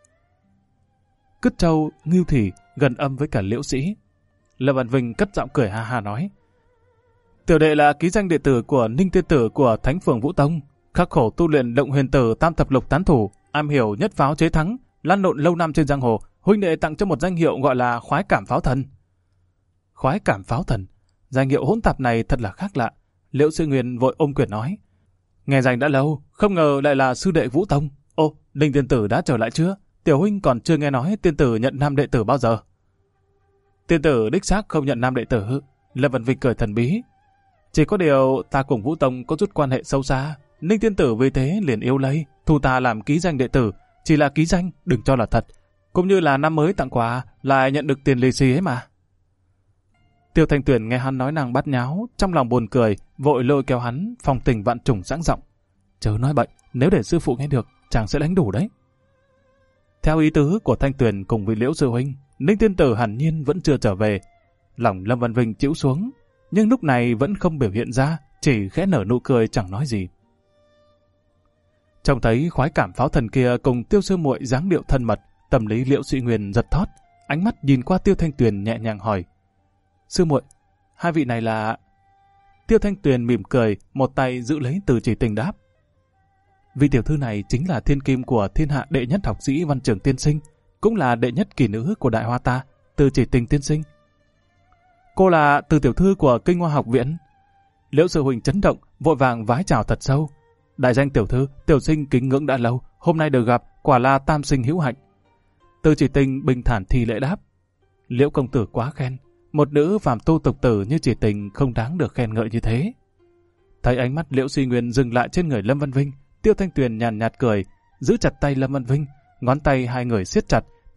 Cứt Châu, Ngưu Thị, gần âm với cả Liễu sĩ. Lâm Văn Vinh cất giọng cười ha ha nói. Tiểu đệ là ký danh đệ tử của Ninh Tiên Tử của Thánh Phường Vũ Tông, khắc khổ tu luyện Động Huyền Tử Tam Thập Lục Tán Thủ, am hiểu nhất pháo chế thắng, lăn lộn lâu năm trên giang hồ. Huynh đệ tặng cho một danh hiệu gọi là Khoái Cảm Pháo Thần. Khoái Cảm Pháo Thần, danh hiệu hỗn tạp này thật là khác lạ. Liễu sư Nguyên vội ôm quyền nói. Nghe danh đã lâu, không ngờ lại là sư đệ Vũ Tông. Ô, Ninh Tiên Tử đã trở lại chưa? Tiểu huynh còn chưa nghe nói Tiên Tử nhận nam đệ tử bao giờ. Tiên Tử đích xác không nhận nam đệ tử. Lâm Văn Vinh cười thần bí. Chỉ có điều ta cùng Vũ Tông có chút quan hệ sâu xa. Ninh Tiên Tử vì thế liền yêu lấy, thu ta làm ký danh đệ tử. Chỉ là ký danh, đừng cho là thật. Cũng như là năm mới tặng quà, lại nhận được tiền lì xì ấy mà. Tiêu Thanh Tuyền nghe hắn nói nàng bắt nháo, trong lòng buồn cười, vội lôi kéo hắn, phong tình vạn trùng giãng giọng. Chớ nói bậy, nếu để sư phụ nghe được, chàng sẽ đánh đủ đấy. Theo ý tứ của Thanh Tuyền cùng vị Liễu sư huynh, Ninh Tiên Tử hẳn nhiên vẫn chưa trở về. Lòng Lâm Văn Vinh chịu xuống, nhưng lúc này vẫn không biểu hiện ra, chỉ khẽ nở nụ cười chẳng nói gì. Trông thấy Khoái Cảm Pháo Thần kia cùng Tiêu sư muội dáng điệu thân mật, tâm lý Liễu Sĩ Nguyên giật thót, ánh mắt nhìn qua Tiêu Thanh Tuyền nhẹ nhàng hỏi. Sư muội, hai vị này là... Tiêu Thanh Tuyền mỉm cười, một tay giữ lấy Từ Chỉ Tình đáp. Vị tiểu thư này chính là thiên kim của thiên hạ đệ nhất học sĩ Văn Trường tiên sinh, cũng là đệ nhất kỳ nữ của Đại Hoa ta, Từ Chỉ Tình tiên sinh. Cô là Từ tiểu thư của Kinh Hoa học viện. Liễu sư huynh chấn động, vội vàng vái chào thật sâu. Đại danh tiểu thư, tiểu sinh kính ngưỡng đã lâu, hôm nay được gặp, quả là tam sinh hữu hạnh. Từ Chỉ Tình bình thản thi lễ đáp. Liễu công tử quá khen, một nữ phàm tu tục tử như Chỉ Tình không đáng được khen ngợi như thế. Thấy ánh mắt Liễu Suy Nguyên dừng lại trên người Lâm Văn Vinh, Tiêu Thanh Tuyền nhàn nhạt cười, giữ chặt tay Lâm Văn Vinh, ngón tay hai người siết chặt,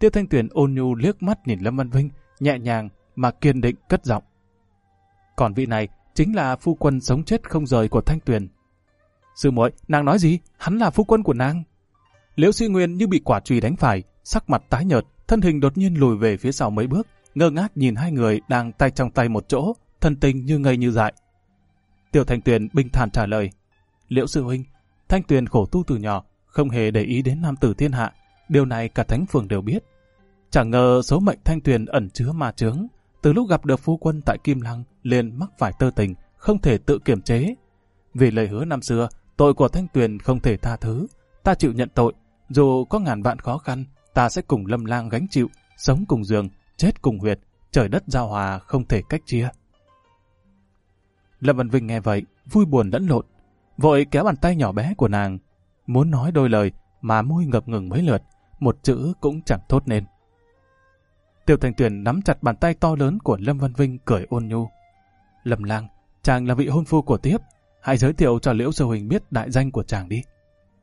Tiêu Thanh Tuyền ôn nhu liếc mắt nhìn Lâm Văn Vinh, nhẹ nhàng mà kiên định cất giọng. Còn vị này chính là phu quân sống chết không rời của Thanh Tuyền. Sư muội, nàng nói gì? Hắn là phu quân của nàng. Liễu Sĩ Nguyên như bị quả chùy đánh phải, sắc mặt tái nhợt, thân hình đột nhiên lùi về phía sau mấy bước, ngơ ngác nhìn hai người đang tay trong tay một chỗ, thân tình như ngây như dại. Tiêu Thanh Tuyền bình thản trả lời. Liễu sư huynh, Thanh Tuyền khổ tu từ nhỏ, không hề để ý đến nam tử thiên hạ. Điều này cả thánh phường đều biết. Chẳng ngờ số mệnh Thanh Tuyền ẩn chứa ma chướng. Từ lúc gặp được phu quân tại Kim Lăng, liền mắc phải tơ tình, không thể tự kiềm chế. Vì lời hứa năm xưa, tội của Thanh Tuyền không thể tha thứ. Ta chịu nhận tội, dù có ngàn vạn khó khăn, ta sẽ cùng Lâm Lang gánh chịu, sống cùng giường, chết cùng huyệt, trời đất giao hòa không thể cách chia. Lâm Văn Vinh nghe vậy, vui buồn lẫn lộn, vội kéo bàn tay nhỏ bé của nàng, muốn nói đôi lời mà môi ngập ngừng mấy lượt, một chữ cũng chẳng thốt nên. Tiêu Thanh Tuyền nắm chặt bàn tay to lớn của Lâm Văn Vinh cười ôn nhu. Lâm Lang, chàng là vị hôn phu của Tiếp, hãy giới thiệu cho Liễu sư huynh biết đại danh của chàng đi.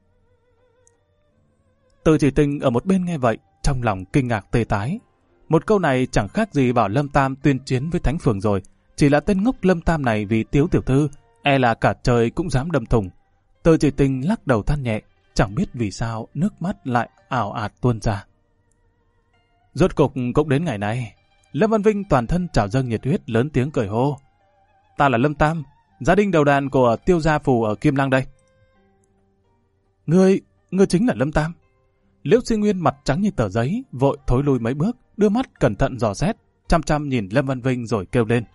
Từ Chỉ Tình ở một bên nghe vậy, trong lòng kinh ngạc tê tái. Một câu này chẳng khác gì bảo Lâm Tam tuyên chiến với Thánh Phường rồi. Chỉ là tên ngốc Lâm Tam này vì Tiếu tiểu thư, e là cả trời cũng dám đâm thủng. Từ Chỉ Tình lắc đầu than nhẹ, chẳng biết vì sao nước mắt lại ào ạt tuôn ra. Rốt cục cũng đến ngày này, Lâm Văn Vinh toàn thân trào dâng nhiệt huyết, lớn tiếng cười hô. Ta là Lâm Tam, gia đình đầu đàn của Tiêu gia phù ở Kim Lăng đây. Ngươi chính là Lâm Tam. Liễu Sĩ Nguyên mặt trắng như tờ giấy, vội thối lui mấy bước, đưa mắt cẩn thận dò xét, chăm chăm nhìn Lâm Văn Vinh rồi kêu lên.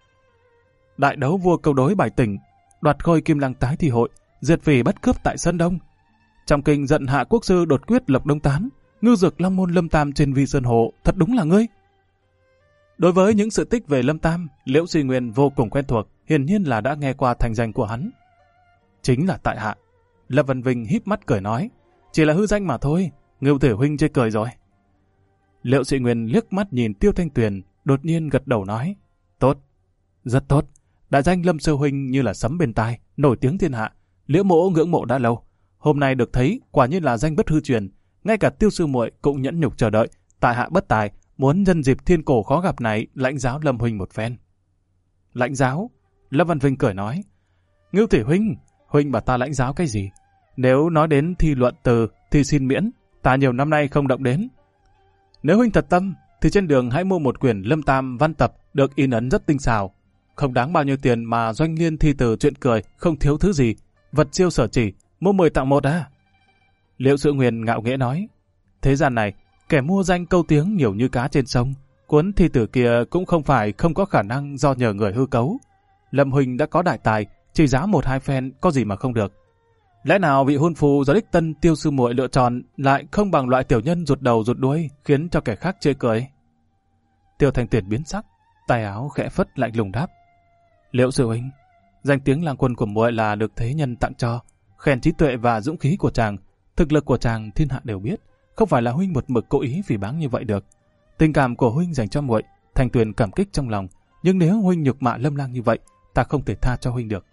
Đại đấu vua câu đối bài tỉnh, đoạt khôi Kim Lăng tái thi hội, diệt phỉ bắt cướp tại Sơn Đông. Trong kinh giận hạ quốc sư đột quyết Lộc Đông Tán, ngư dược Long Môn Lâm Tam trên Vi Sơn Hồ, thật đúng là ngươi. Đối với những sự tích về Lâm Tam, Liễu Sĩ Nguyên vô cùng quen thuộc, hiển nhiên là đã nghe qua thành danh của hắn. Chính là tại hạ. Lâm Văn Vinh híp mắt cười nói, chỉ là hư danh mà thôi, Ngưu Thể huynh chê cười rồi. Liễu Sĩ Nguyên liếc mắt nhìn Tiêu Thanh Tuyền, đột nhiên gật đầu nói, tốt, rất tốt. Đại danh Lâm sư huynh như là sấm bên tai, nổi tiếng thiên hạ, Liễu mỗ ngưỡng mộ đã lâu. Hôm nay được thấy, quả nhiên là danh bất hư truyền. Ngay cả Tiêu sư muội cũng nhẫn nhục chờ đợi, tại hạ bất tài, muốn nhân dịp thiên cổ khó gặp này lãnh giáo Lâm huynh một phen. Lãnh giáo? Lâm Văn Vinh cười nói, Ngưu Thể huynh bảo ta lãnh giáo cái gì? Nếu nói đến thi luận từ thì xin miễn, ta nhiều năm nay không động đến. Nếu huynh thật tâm, thì trên đường hãy mua một quyển Lâm Tam văn tập được in ấn rất tinh xảo. Không đáng bao nhiêu tiền mà doanh nghiên thi từ chuyện cười, không thiếu thứ gì. Vật siêu sở chỉ, mua 10 tặng 1 à? Liễu Sĩ Nguyên ngạo nghễ nói, thế gian này, kẻ mua danh câu tiếng nhiều như cá trên sông, cuốn thi tử kia cũng không phải không có khả năng do nhờ người hư cấu. Lâm huynh đã có đại tài, chỉ giá 1-2 phen có gì mà không được. Lẽ nào vị hôn phu do đích tân Tiêu sư muội lựa chọn lại không bằng loại tiểu nhân rụt đầu rụt đuôi, khiến cho kẻ khác chê cười? Tiêu Thanh Tuyền biến sắc, tay áo khẽ phất lạnh lùng đáp, Liễu sư huynh, danh tiếng lang quân của muội là được thế nhân tặng cho, khen trí tuệ và dũng khí của chàng, thực lực của chàng thiên hạ đều biết, không phải là huynh một mực cố ý phỉ báng như vậy được. Tình cảm của huynh dành cho muội, Thanh Tuyền cảm kích trong lòng, nhưng nếu huynh nhục mạ Lâm Lang như vậy, ta không thể tha cho huynh được.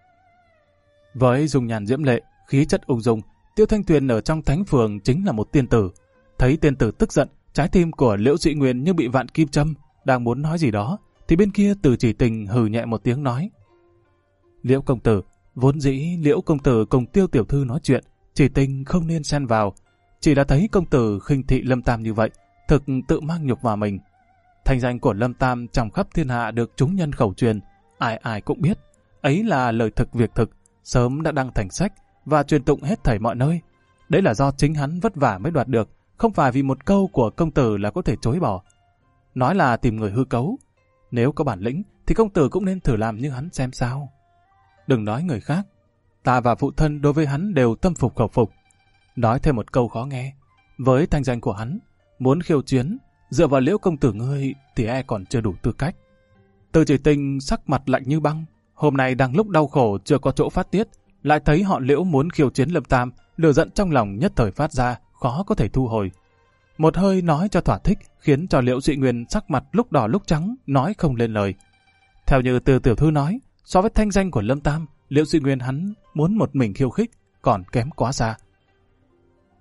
Với dung nhan diễm lệ, khí chất ung dung, Tiêu Thanh Tuyền ở trong thánh phường chính là một tiên tử. Thấy tiên tử tức giận, trái tim của Liễu Sĩ Nguyên như bị vạn kim châm, đang muốn nói gì đó, thì bên kia Từ Chỉ Tình hừ nhẹ một tiếng nói, Liễu công tử, vốn dĩ Liễu công tử cùng Tiêu tiểu thư nói chuyện, Chỉ Tình không nên xen vào, chỉ đã thấy công tử khinh thị Lâm Tam như vậy, thực tự mang nhục vào mình. Thành danh của Lâm Tam trong khắp thiên hạ được chúng nhân khẩu truyền, ai ai cũng biết, ấy là lời thực việc thực, sớm đã đăng thành sách và truyền tụng hết thảy mọi nơi. Đấy là do chính hắn vất vả mới đoạt được, không phải vì một câu của công tử là có thể chối bỏ. Nói là tìm người hư cấu, nếu có bản lĩnh thì công tử cũng nên thử làm như hắn xem sao. Đừng nói người khác, ta và phụ thân đối với hắn đều tâm phục khẩu phục. Nói thêm một câu khó nghe, với thanh danh của hắn, muốn khiêu chiến, dựa vào Liễu công tử ngươi thì e còn chưa đủ tư cách. Từ Chỉ Tình sắc mặt lạnh như băng, hôm nay đang lúc đau khổ chưa có chỗ phát tiết, lại thấy họ Liễu muốn khiêu chiến Lâm Tam, lửa giận trong lòng nhất thời phát ra, khó có thể thu hồi. Một hơi nói cho thỏa thích, khiến cho Liễu Sĩ Nguyên sắc mặt lúc đỏ lúc trắng, nói không lên lời. Theo như Từ tiểu thư nói, so với thanh danh của Lâm Tam, Liễu Sĩ Nguyên hắn muốn một mình khiêu khích, còn kém quá xa.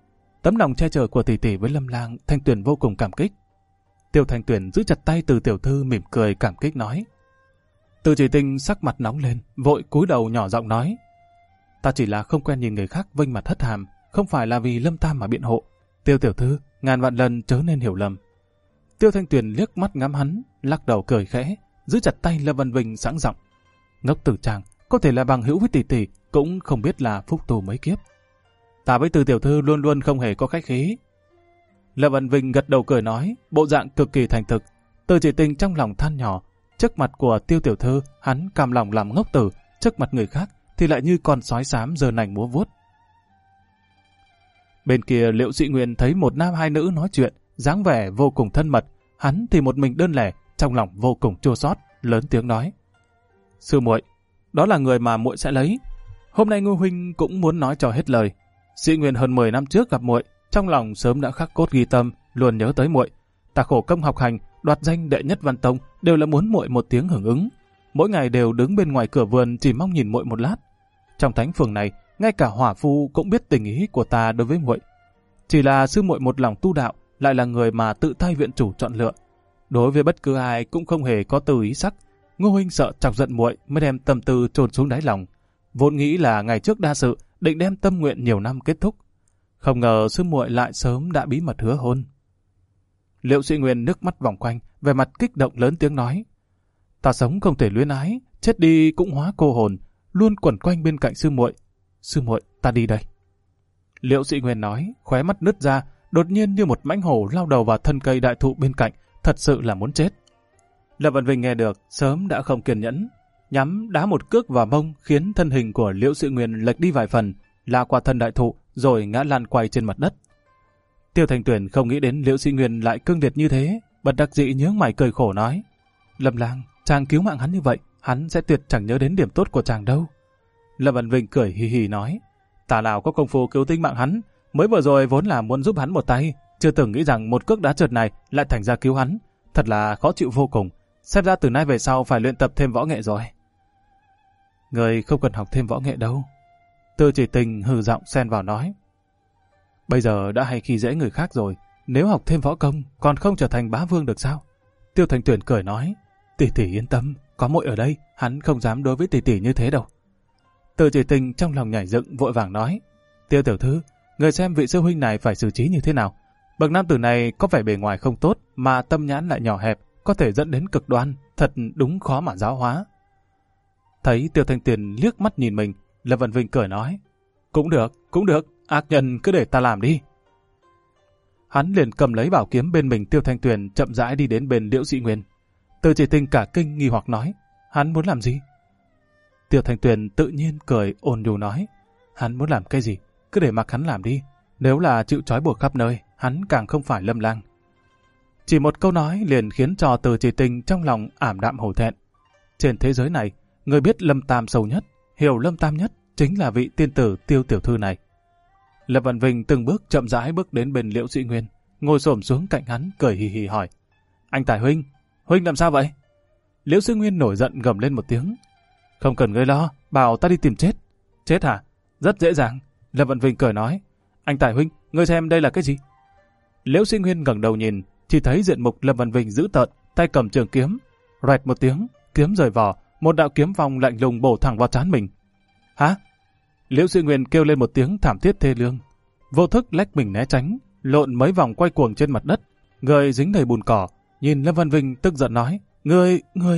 Tấm lòng che chở của tỷ tỷ với Lâm Lang, Thanh Tuyền vô cùng cảm kích. Tiêu Thanh Tuyền giữ chặt tay Từ tiểu thư mỉm cười cảm kích nói. Từ Chỉ Tinh sắc mặt nóng lên, vội cúi đầu nhỏ giọng nói. Ta chỉ là không quen nhìn người khác vênh mặt hất hàm, không phải là vì Lâm Tam mà biện hộ. Tiêu tiểu thư, ngàn vạn lần chớ nên hiểu lầm. Tiêu Thanh Tuyền liếc mắt ngắm hắn, lắc đầu cười khẽ, giữ chặt tay Lâm Văn Vinh sẵn giọng. Ngốc tử chàng, có thể là bằng hữu với tỷ tỷ, cũng không biết là phúc tu mấy kiếp. Ta với Từ tiểu thư luôn luôn không hề có khách khí. Lâm Văn Vinh gật đầu cười nói, bộ dạng cực kỳ thành thực. Từ Chỉ Tinh trong lòng than nhỏ, trước mặt của Tiêu tiểu thư, hắn cam lòng làm ngốc tử, trước mặt người khác thì lại như con sói xám giơ nành múa vuốt. Bên kia Liễu Sĩ Nguyên thấy một nam hai nữ nói chuyện, dáng vẻ vô cùng thân mật, hắn thì một mình đơn lẻ, trong lòng vô cùng chua xót, lớn tiếng nói: Sư muội, đó là người mà muội sẽ lấy. Hôm nay Ngô huynh cũng muốn nói cho hết lời. Sĩ Nguyên hơn 10 năm trước gặp muội, trong lòng sớm đã khắc cốt ghi tâm, luôn nhớ tới muội. Ta khổ công học hành, đoạt danh đệ nhất văn tông, đều là muốn muội một tiếng hưởng ứng. Mỗi ngày đều đứng bên ngoài cửa vườn chỉ mong nhìn muội một lát. Trong thánh phường này, ngay cả hỏa phu cũng biết tình ý của ta đối với muội. Chỉ là sư muội một lòng tu đạo, lại là người mà tự tay viện chủ chọn lựa. Đối với bất cứ ai cũng không hề có tư ý sắc. Ngô huynh sợ chọc giận muội mới đem tâm tư chôn xuống đáy lòng. Vốn nghĩ là ngày trước đa sự, định đem tâm nguyện nhiều năm kết thúc. Không ngờ sư muội lại sớm đã bí mật hứa hôn. Liễu Sĩ Nguyên nước mắt vòng quanh, vẻ mặt kích động lớn tiếng nói: Ta sống không thể luyến ái, chết đi cũng hóa cô hồn, luôn quẩn quanh bên cạnh sư muội. Sư muội, ta đi đây. Liễu Sĩ Nguyên nói, khóe mắt nứt ra, đột nhiên như một mãnh hổ lao đầu vào thân cây đại thụ bên cạnh, thật sự là muốn chết. Lâm Văn Vinh nghe được, sớm đã không kiên nhẫn, nhắm đá một cước vào mông, khiến thân hình của Liễu Sĩ Nguyên lệch đi vài phần, lao qua thân đại thụ, rồi ngã lăn quay trên mặt đất. Tiêu Thanh Tuyền không nghĩ đến Liễu Sĩ Nguyên lại cương liệt như thế, bật đắc dĩ nhướng mày cười khổ nói: Lâm Lang, chàng cứu mạng hắn như vậy, hắn sẽ tuyệt chẳng nhớ đến điểm tốt của chàng đâu. Lâm Văn Vinh cười hì hì nói: Ta nào có công phu cứu tính mạng hắn, mới vừa rồi vốn là muốn giúp hắn một tay, chưa từng nghĩ rằng một cước đá trượt này lại thành ra cứu hắn, thật là khó chịu vô cùng. Xem ra từ nay về sau phải luyện tập thêm võ nghệ rồi. Người không cần học thêm võ nghệ đâu. Từ Chỉ Tinh hừ giọng xen vào nói: Bây giờ đã hay khi dễ người khác rồi, nếu học thêm võ công còn không trở thành bá vương được sao? Tiêu Thanh Tuyền cười nói: Tỷ tỷ yên tâm, có muội ở đây, hắn không dám đối với tỷ tỷ như thế đâu. Từ Chỉ Tinh trong lòng nhảy dựng vội vàng nói: Tiêu tiểu thư, người xem vị sư huynh này phải xử trí như thế nào? Bậc nam tử này có vẻ bề ngoài không tốt mà tâm nhãn lại nhỏ hẹp, có thể dẫn đến cực đoan, thật đúng khó mà giáo hóa. Thấy Tiêu Thanh Tuyền liếc mắt nhìn mình, Lâm Văn Vinh cười nói: Cũng được, ác nhân cứ để ta làm đi. Hắn liền cầm lấy bảo kiếm bên mình Tiêu Thanh Tuyền, chậm rãi đi đến bên Liễu Sĩ Nguyên. Từ Chỉ Tinh cả kinh nghi hoặc nói: Hắn muốn làm gì? Tiêu Thanh Tuyền tự nhiên cười ôn nhu nói: Hắn muốn làm cái gì, cứ để mặc hắn làm đi. Nếu là chịu trói buộc khắp nơi, hắn càng không phải Lâm Lang. Chỉ một câu nói liền khiến cho Từ Chỉ Tinh trong lòng ảm đạm hổ thẹn. Trên thế giới này, người biết Lâm Tam sâu nhất, hiểu Lâm Tam nhất chính là vị tiên tử Tiêu tiểu thư này. Lâm Văn Vinh từng bước chậm rãi bước đến bên Liễu Sĩ Nguyên, ngồi xổm xuống cạnh hắn cười hì hì hỏi: Anh Tài huynh, huynh làm sao vậy? Liễu Sĩ Nguyên nổi giận gầm lên một tiếng: Không cần ngươi lo, bảo ta đi tìm chết. Chết hả? Rất dễ dàng. Lâm Văn Vinh cười nói: Anh Tài huynh, ngươi xem đây là cái gì? Liễu Sĩ Nguyên ngẩng đầu nhìn, chỉ thấy diện mục Lâm Văn Vinh dữ tợn, tay cầm trường kiếm, rẹt một tiếng, kiếm rời vỏ, một đạo kiếm vòng lạnh lùng bổ thẳng vào trán mình. Hả? Liễu Sĩ Nguyên kêu lên một tiếng thảm thiết thê lương, vô thức lách mình né tránh, lộn mấy vòng quay cuồng trên mặt đất, người dính đầy bùn cỏ, nhìn Lâm Văn Vinh tức giận nói: Ngươi...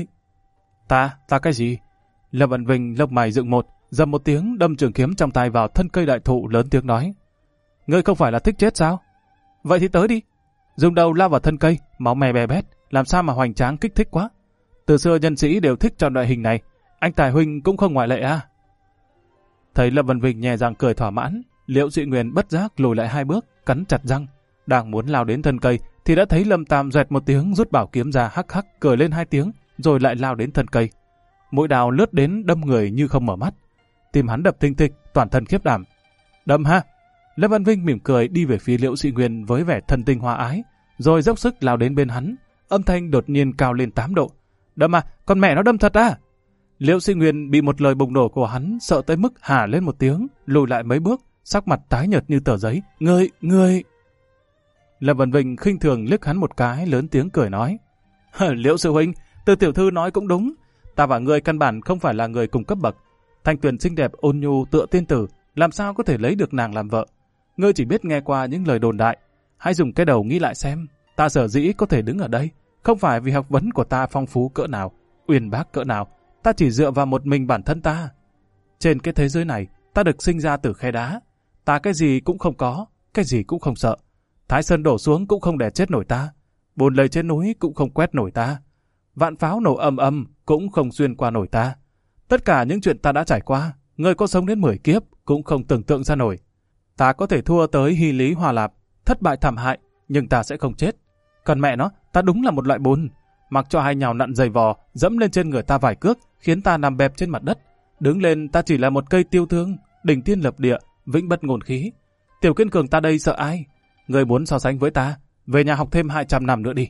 Ta cái gì? Lâm Văn Vinh lông mày dựng một, dầm một tiếng đâm trường kiếm trong tay vào thân cây đại thụ, lớn tiếng nói: Ngươi không phải là thích chết sao? Vậy thì tới đi. Dùng đầu lao vào thân cây, máu me bè bét, làm sao mà hoành tráng kích thích quá. Từ xưa nhân sĩ đều thích chọn loại hình này, anh Tài huynh cũng không ngoại lệ à? Thấy Lâm Văn Vinh nhẹ răng cười thỏa mãn, Liễu Sĩ Nguyên bất giác lùi lại 2 bước, cắn chặt răng, đang muốn lao đến thân cây thì đã thấy Lâm Tam doẹt một tiếng rút bảo kiếm ra, hắc hắc cười lên 2 tiếng, rồi lại lao đến thân cây. Mũi đào lướt đến đâm người như không mở mắt, tim hắn đập thình thịch, toàn thân khiếp đảm. Đâm ha! Lâm Văn Vinh mỉm cười đi về phía Liễu Sĩ Nguyên với vẻ thân tình hòa ái, rồi dốc sức lao đến bên hắn, âm thanh đột nhiên cao lên 8 độ. Đâm à, con mẹ nó đâm thật à! Liễu Sĩ Nguyên bị một lời bùng nổ của hắn sợ tới mức hả lên một tiếng, lùi lại mấy bước, sắc mặt tái nhợt như tờ giấy. Ngươi... Lâm Vân Vinh khinh thường liếc hắn một cái, lớn tiếng cười nói. Liễu sư huynh, Từ tiểu thư nói cũng đúng. Ta và ngươi căn bản không phải là người cùng cấp bậc. Thanh Tuyền xinh đẹp ôn nhu tựa tiên tử, làm sao có thể lấy được nàng làm vợ? Ngươi chỉ biết nghe qua những lời đồn đại. Hãy dùng cái đầu nghĩ lại xem. Ta sở dĩ có thể đứng ở đây, không phải vì học vấn của ta phong phú cỡ nào, uyên bác cỡ nào. Ta chỉ dựa vào một mình bản thân ta. Trên cái thế giới này, ta được sinh ra từ khe đá. Ta cái gì cũng không có, cái gì cũng không sợ. Thái Sơn đổ xuống cũng không đè chết nổi ta. Bùn lầy trên núi cũng không quét nổi ta. Vạn pháo nổ ầm ầm cũng không xuyên qua nổi ta. Tất cả những chuyện ta đã trải qua, người có sống đến 10 kiếp cũng không tưởng tượng ra nổi. Ta có thể thua tới Hy Lý Hòa Lạp, thất bại thảm hại, nhưng ta sẽ không chết. Còn mẹ nó, ta đúng là một loại bùn. Mặc cho hai nhào nặn dày vò, dẫm lên trên người ta vài cước, khiến ta nằm bẹp trên mặt đất. Đứng lên ta chỉ là một cây tiêu thương, đỉnh thiên lập địa, vĩnh bất ngôn khí. Tiểu Kiên Cường ta đây sợ ai? Người muốn so sánh với ta, về nhà học thêm 200 năm nữa đi.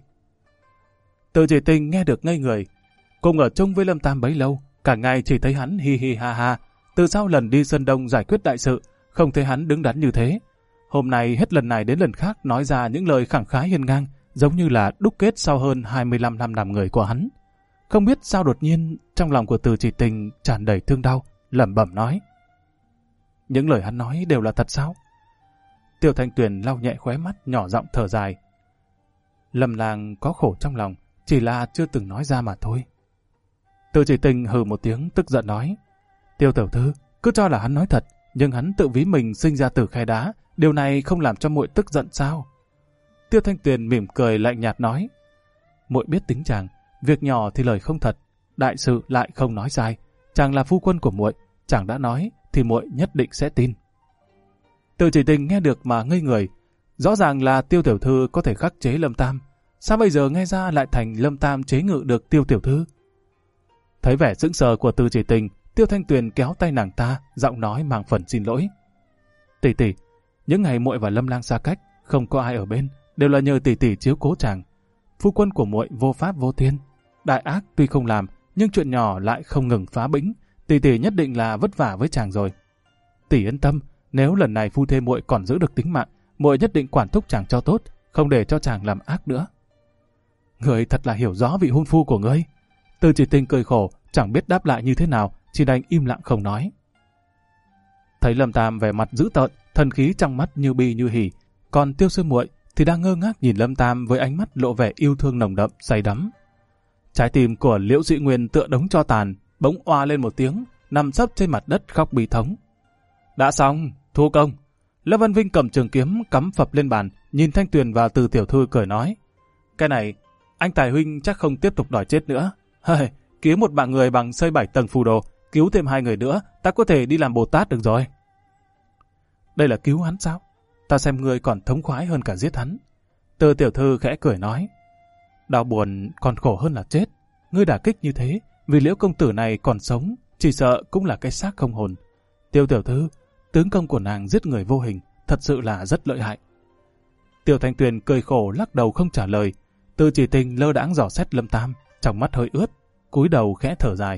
Từ Chỉ Tình nghe được ngây người. Cùng ở chung với Lâm Tam bấy lâu, cả ngày chỉ thấy hắn hi hi ha ha. Từ sau lần đi Sơn Đông giải quyết đại sự, không thấy hắn đứng đắn như thế. Hôm nay hết lần này đến lần khác nói ra những lời khẳng khái hiên ngang, giống như là đúc kết sau hơn 25 năm làm người của hắn. Không biết sao đột nhiên trong lòng của Từ Chỉ Tình tràn đầy thương đau, lẩm bẩm nói. Những lời hắn nói đều là thật sao? Tiêu Thanh Tuyền lau nhẹ khóe mắt, nhỏ giọng thở dài. Lâm Lang có khổ trong lòng, chỉ là chưa từng nói ra mà thôi. Từ Chỉ Tình hừ một tiếng tức giận nói. Tiêu tiểu thư, cứ cho là hắn nói thật, nhưng hắn tự ví mình sinh ra từ khe đá, điều này không làm cho muội tức giận sao? Tiêu Thanh Tuyền mỉm cười lạnh nhạt nói. Muội biết tính chàng, việc nhỏ thì lời không thật, đại sự lại không nói sai. Chàng là phu quân của muội, chàng đã nói thì muội nhất định sẽ tin. Từ Chỉ Tình nghe được mà ngây người. Rõ ràng là Tiêu tiểu thư có thể khắc chế Lâm Tam, sao bây giờ nghe ra lại thành Lâm Tam chế ngự được Tiêu tiểu thư? Thấy vẻ sững sờ của Từ Chỉ Tình, Tiêu Thanh Tuyền kéo tay nàng ta, giọng nói mang phần xin lỗi. Tỷ tỷ, những ngày muội và Lâm Lang xa cách, không có ai ở bên, đều là nhờ tỷ tỷ chiếu cố chàng. Phu quân của muội vô pháp vô thiên, đại ác tuy không làm, nhưng chuyện nhỏ lại không ngừng phá bĩnh. Tỷ tỷ nhất định là vất vả với chàng rồi. Tỷ yên tâm, nếu lần này phu thê muội còn giữ được tính mạng, muội nhất định quản thúc chàng cho tốt, không để cho chàng làm ác nữa. Người thật là hiểu rõ vị hôn phu của ngươi. Từ Chỉ Tình cười khổ, chẳng biết đáp lại như thế nào, chỉ đành im lặng không nói. Thấy Lâm Tam vẻ mặt dữ tợn, thần khí trong mắt như bi như hỉ, còn Tiêu sư muội thì đang ngơ ngác nhìn Lâm Tam với ánh mắt lộ vẻ yêu thương nồng đậm, say đắm. Trái tim của Liễu Dị Nguyên tựa đống tro tàn, bỗng oa lên một tiếng, nằm sấp trên mặt đất khóc bi thống. Đã xong, thu công. Lâm Văn Vinh cầm trường kiếm cắm phập lên bàn, nhìn Thanh Tuyền và Từ tiểu thư cười nói. Cái này, anh Tài huynh chắc không tiếp tục đòi chết nữa. Hơi, cứu một mạng người bằng xây 7 tầng phù đồ, cứu thêm 2 người nữa, ta có thể đi làm Bồ Tát được rồi. Đây là cứu hắn sao? Ta xem ngươi còn thống khoái hơn cả giết hắn. Từ tiểu thư khẽ cười nói. Đau buồn còn khổ hơn là chết. Ngươi đả kích như thế, vì Liễu công tử này còn sống, chỉ sợ cũng là cái xác không hồn. Tiêu tiểu thư, tướng công của nàng giết người vô hình, thật sự là rất lợi hại. Tiêu Thanh Tuyền cười khổ lắc đầu không trả lời. Từ Chỉ Tình lơ đãng dò xét Lâm Tam, trong mắt hơi ướt, cúi đầu khẽ thở dài.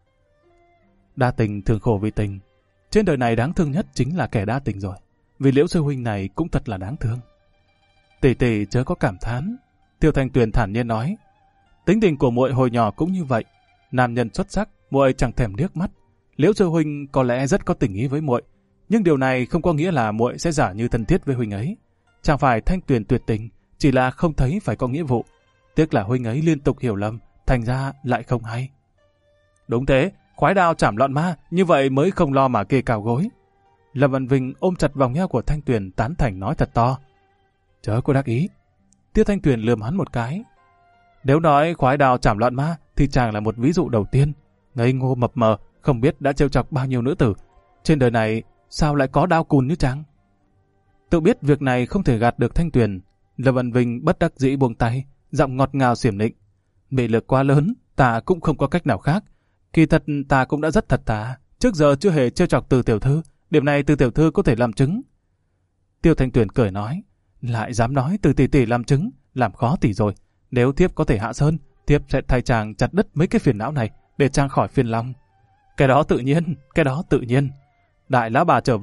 Đa tình thường khổ vì tình. Trên đời này đáng thương nhất chính là kẻ đa tình rồi. Vì Liễu sư huynh này cũng thật là đáng thương. Tỷ tỷ chớ có cảm thán. Tiêu Thanh Tuyền thản nhiên nói. Tính tình của muội hồi nhỏ cũng như vậy. Nam nhân xuất sắc, muội chẳng thèm liếc mắt. Liễu sư huynh có lẽ rất có tình ý với muội, nhưng điều này không có nghĩa là muội sẽ giả như thân thiết với huynh ấy. Chẳng phải Thanh Tuyền tuyệt tình, chỉ là không thấy phải có nghĩa vụ. Tiếc là huynh ấy liên tục hiểu lầm, thành ra lại không hay. Đúng thế, khoái đao chảm loạn ma, như vậy mới không lo mà kê cao gối. Lâm Văn Vinh ôm chặt vòng eo của Thanh Tuyền tán thành nói thật to. Chớ có đắc ý. Tiêu Thanh Tuyền lườm hắn một cái. Nếu nói khoái đao chảm loạn ma thì chàng là một ví dụ đầu tiên. Ngây ngô mập mờ, không biết đã trêu chọc bao nhiêu nữ tử. Trên đời này sao lại có đao cùn như chàng? Tự biết việc này không thể gạt được Thanh Tuyền, Lâm Văn Vinh bất đắc dĩ buông tay, giọng ngọt ngào xiểm nịnh. Mị lực quá lớn, ta cũng không có cách nào khác. Kỳ thật ta cũng đã rất thật thà, trước giờ chưa hề trêu chọc Từ tiểu thư, điểm này Từ tiểu thư có thể làm chứng. Tiêu Thanh Tuyền cười nói, lại dám nói Từ tỷ tỷ làm chứng, làm khó tỷ rồi. Nếu thiếp có thể hạ sơn, thiếp sẽ thay chàng chặt đứt mấy cái phiền não này, để chàng khỏi phiền lòng. Cái đó tự nhiên, cái đó tự nhiên. Đại lão bà trở về,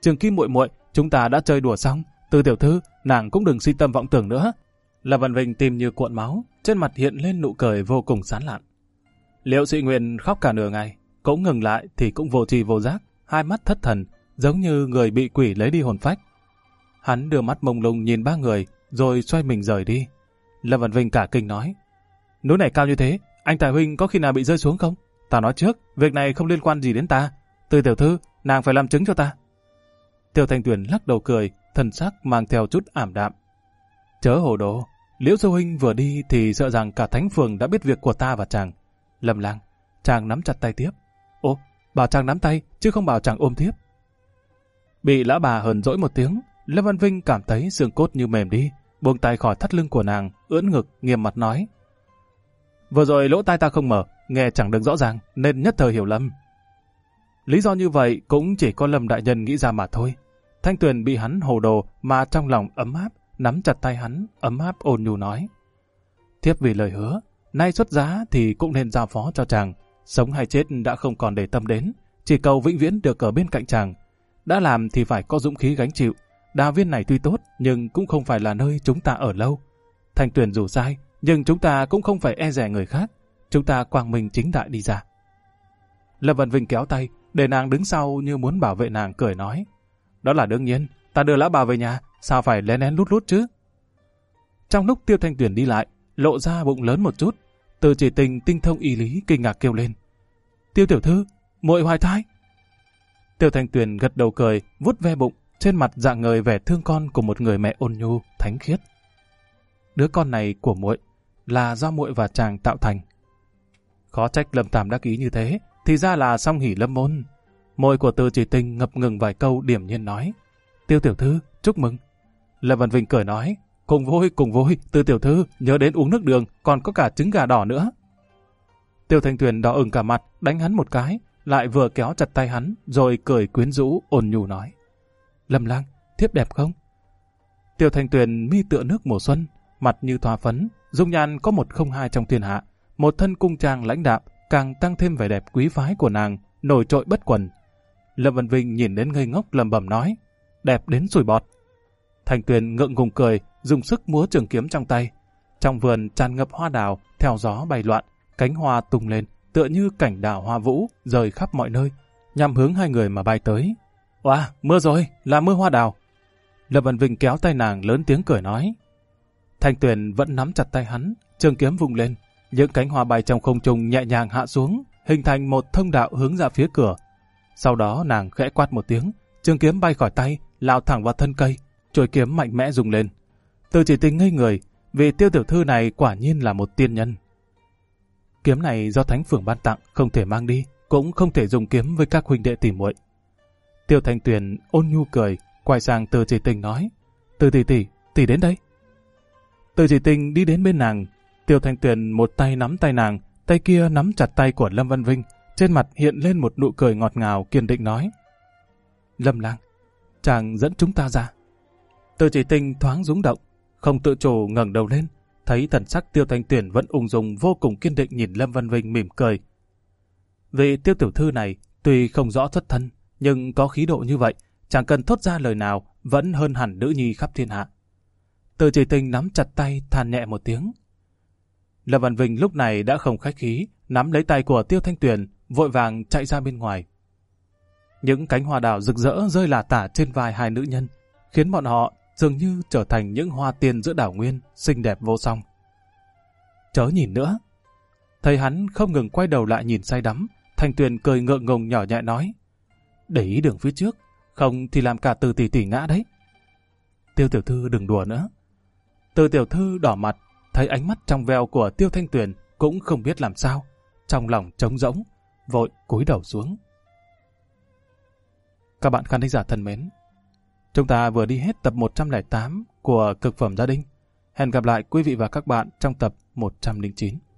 Trường Kim muội muội, chúng ta đã chơi đùa xong. Từ tiểu thư, nàng cũng đừng si tâm vọng tưởng nữa. Lâm Văn Vinh tim như cuộn máu, trên mặt hiện lên nụ cười vô cùng sán lạn. Liễu Sĩ Nguyên khóc cả nửa ngày, cũng ngừng lại thì cũng vô tri vô giác, hai mắt thất thần, giống như người bị quỷ lấy đi hồn phách. Hắn đưa mắt mông lung nhìn ba người, rồi xoay mình rời đi. Lâm Văn Vinh cả kinh nói, núi này cao như thế, anh Tài huynh có khi nào bị rơi xuống không? Ta nói trước, việc này không liên quan gì đến ta. Từ tiểu thư, nàng phải làm chứng cho ta. Tiêu Thanh Tuyền lắc đầu cười, thần sắc mang theo chút ảm đạm. Chớ hồ đồ, Liễu sư huynh vừa đi thì sợ rằng cả thánh phường đã biết việc của ta và chàng. Lâm Lang, chàng nắm chặt tay tiếp. Ô, bảo chàng nắm tay, chứ không bảo chàng ôm tiếp. Bị lão bà hờn dỗi một tiếng, Lâm Văn Vinh cảm thấy xương cốt như mềm đi, buông tay khỏi thắt lưng của nàng, ưỡn ngực, nghiêm mặt nói. Vừa rồi lỗ tai ta không mở, nghe chẳng được rõ ràng, nên nhất thời hiểu lầm. Lý do như vậy cũng chỉ có Lâm đại nhân nghĩ ra mà thôi. Thanh Tuyền bị hắn hồ đồ mà trong lòng ấm áp, nắm chặt tay hắn, ấm áp ôn nhu nói. Thiếp vì lời hứa, nay xuất giá thì cũng nên giao phó cho chàng. Sống hay chết đã không còn để tâm đến, chỉ cầu vĩnh viễn được ở bên cạnh chàng. Đã làm thì phải có dũng khí gánh chịu. Đào viên này tuy tốt, nhưng cũng không phải là nơi chúng ta ở lâu. Thanh Tuyền dù sai, nhưng chúng ta cũng không phải e dè người khác. Chúng ta quang minh chính đại đi ra. Lâm Văn Vinh kéo tay, để nàng đứng sau như muốn bảo vệ nàng, cười nói. Đó là đương nhiên, ta đưa lão bà về nhà, sao phải lén lén lút lút chứ? Trong lúc Tiêu Thanh Tuyền đi lại, lộ ra bụng lớn một chút, Từ Chỉ Tình tinh thông y lý kinh ngạc kêu lên. Tiêu tiểu thư, muội hoài thai. Tiêu Thanh Tuyền gật đầu cười, vuốt ve bụng, trên mặt rạng ngời vẻ thương con của một người mẹ ôn nhu, thánh khiết. Đứa con này của muội là do muội và chàng tạo thành. Khó trách Lâm Tam đắc ý như thế, thì ra là song hỷ lâm môn. Môi của Từ Chỉ Tình ngập ngừng vài câu, điềm nhiên nói. Tiêu tiểu thư, chúc mừng. Lâm Văn Vinh cười nói. Cùng vui, Từ tiểu thư, nhớ đến uống nước đường, còn có cả trứng gà đỏ nữa. Tiêu Thanh Tuyền đỏ ửng cả mặt, đánh hắn một cái, lại vừa kéo chặt tay hắn, rồi cười quyến rũ, ôn nhu nói. Lâm Lang, thiếp đẹp không? Tiêu Thanh Tuyền mi tựa nước mùa xuân, mặt như thoa phấn, dung nhan có một không hai trong thiên hạ, một thân cung trang lãnh đạm, càng tăng thêm vẻ đẹp quý phái của nàng, nổi trội bất quần. Lâm Văn Vinh nhìn đến ngây ngốc lẩm bẩm nói, đẹp đến sùi bọt. Thanh Tuyền ngượng ngùng cười, dùng sức múa trường kiếm trong tay. Trong vườn tràn ngập hoa đào, theo gió bay loạn, cánh hoa tung lên, tựa như cảnh đào hoa vũ, rời khắp mọi nơi, nhằm hướng hai người mà bay tới. Oa, mưa rồi, là mưa hoa đào. Lâm Văn Vinh kéo tay nàng lớn tiếng cười nói. Thanh Tuyền vẫn nắm chặt tay hắn, trường kiếm vung lên, những cánh hoa bay trong không trung nhẹ nhàng hạ xuống, hình thành một thông đạo hướng ra phía cửa. Sau đó nàng khẽ quát một tiếng, trường kiếm bay khỏi tay, lao thẳng vào thân cây, chuôi kiếm mạnh mẽ rung lên. Từ Chỉ Tình ngây người, vì Tiêu tiểu thư này quả nhiên là một tiên nhân. Kiếm này do thánh phường ban tặng, không thể mang đi, cũng không thể dùng kiếm với các huynh đệ tỉ muội. Tiêu Thanh Tuyền ôn nhu cười, quay sang Từ Chỉ Tình nói, Từ tỷ đến đây. Từ Chỉ Tình đi đến bên nàng, Tiêu Thanh Tuyền một tay nắm tay nàng, tay kia nắm chặt tay của Lâm Văn Vinh, trên mặt hiện lên một nụ cười ngọt ngào kiên định nói. Lâm Lang, chàng dẫn chúng ta ra. Từ Chỉ Tình thoáng rúng động, không tự chủ ngẩng đầu lên, thấy thần sắc Tiêu Thanh Tuyền vẫn ung dung vô cùng kiên định nhìn Lâm Văn Vinh mỉm cười. Vị Tiêu tiểu thư này tuy không rõ xuất thân, nhưng có khí độ như vậy, chẳng cần thốt ra lời nào, vẫn hơn hẳn nữ nhi khắp thiên hạ. Từ Chỉ Tình nắm chặt tay, than nhẹ một tiếng. Lâm Văn Vinh lúc này đã không khách khí, nắm lấy tay của Tiêu Thanh Tuyền, vội vàng chạy ra bên ngoài. Những cánh hoa đào rực rỡ rơi lả tả trên vai hai nữ nhân, khiến bọn họ dường như trở thành những hoa tiên giữa đảo nguyên, xinh đẹp vô song. Chớ nhìn nữa. Thấy hắn không ngừng quay đầu lại nhìn say đắm, Thanh Tuyền cười ngượng ngùng nhỏ nhẹ nói. Để ý đường phía trước, không thì làm cả Từ tỷ ngã đấy. Tiêu tiểu thư đừng đùa nữa. Từ tiểu thư đỏ mặt, thấy ánh mắt trong veo của Tiêu Thanh Tuyền cũng không biết làm sao, trong lòng trống rỗng, vội cúi đầu xuống. Các bạn khán thính giả thân mến, chúng ta vừa đi hết tập 108 của Cực phẩm gia đình. Hẹn gặp lại quý vị và các bạn trong tập 109.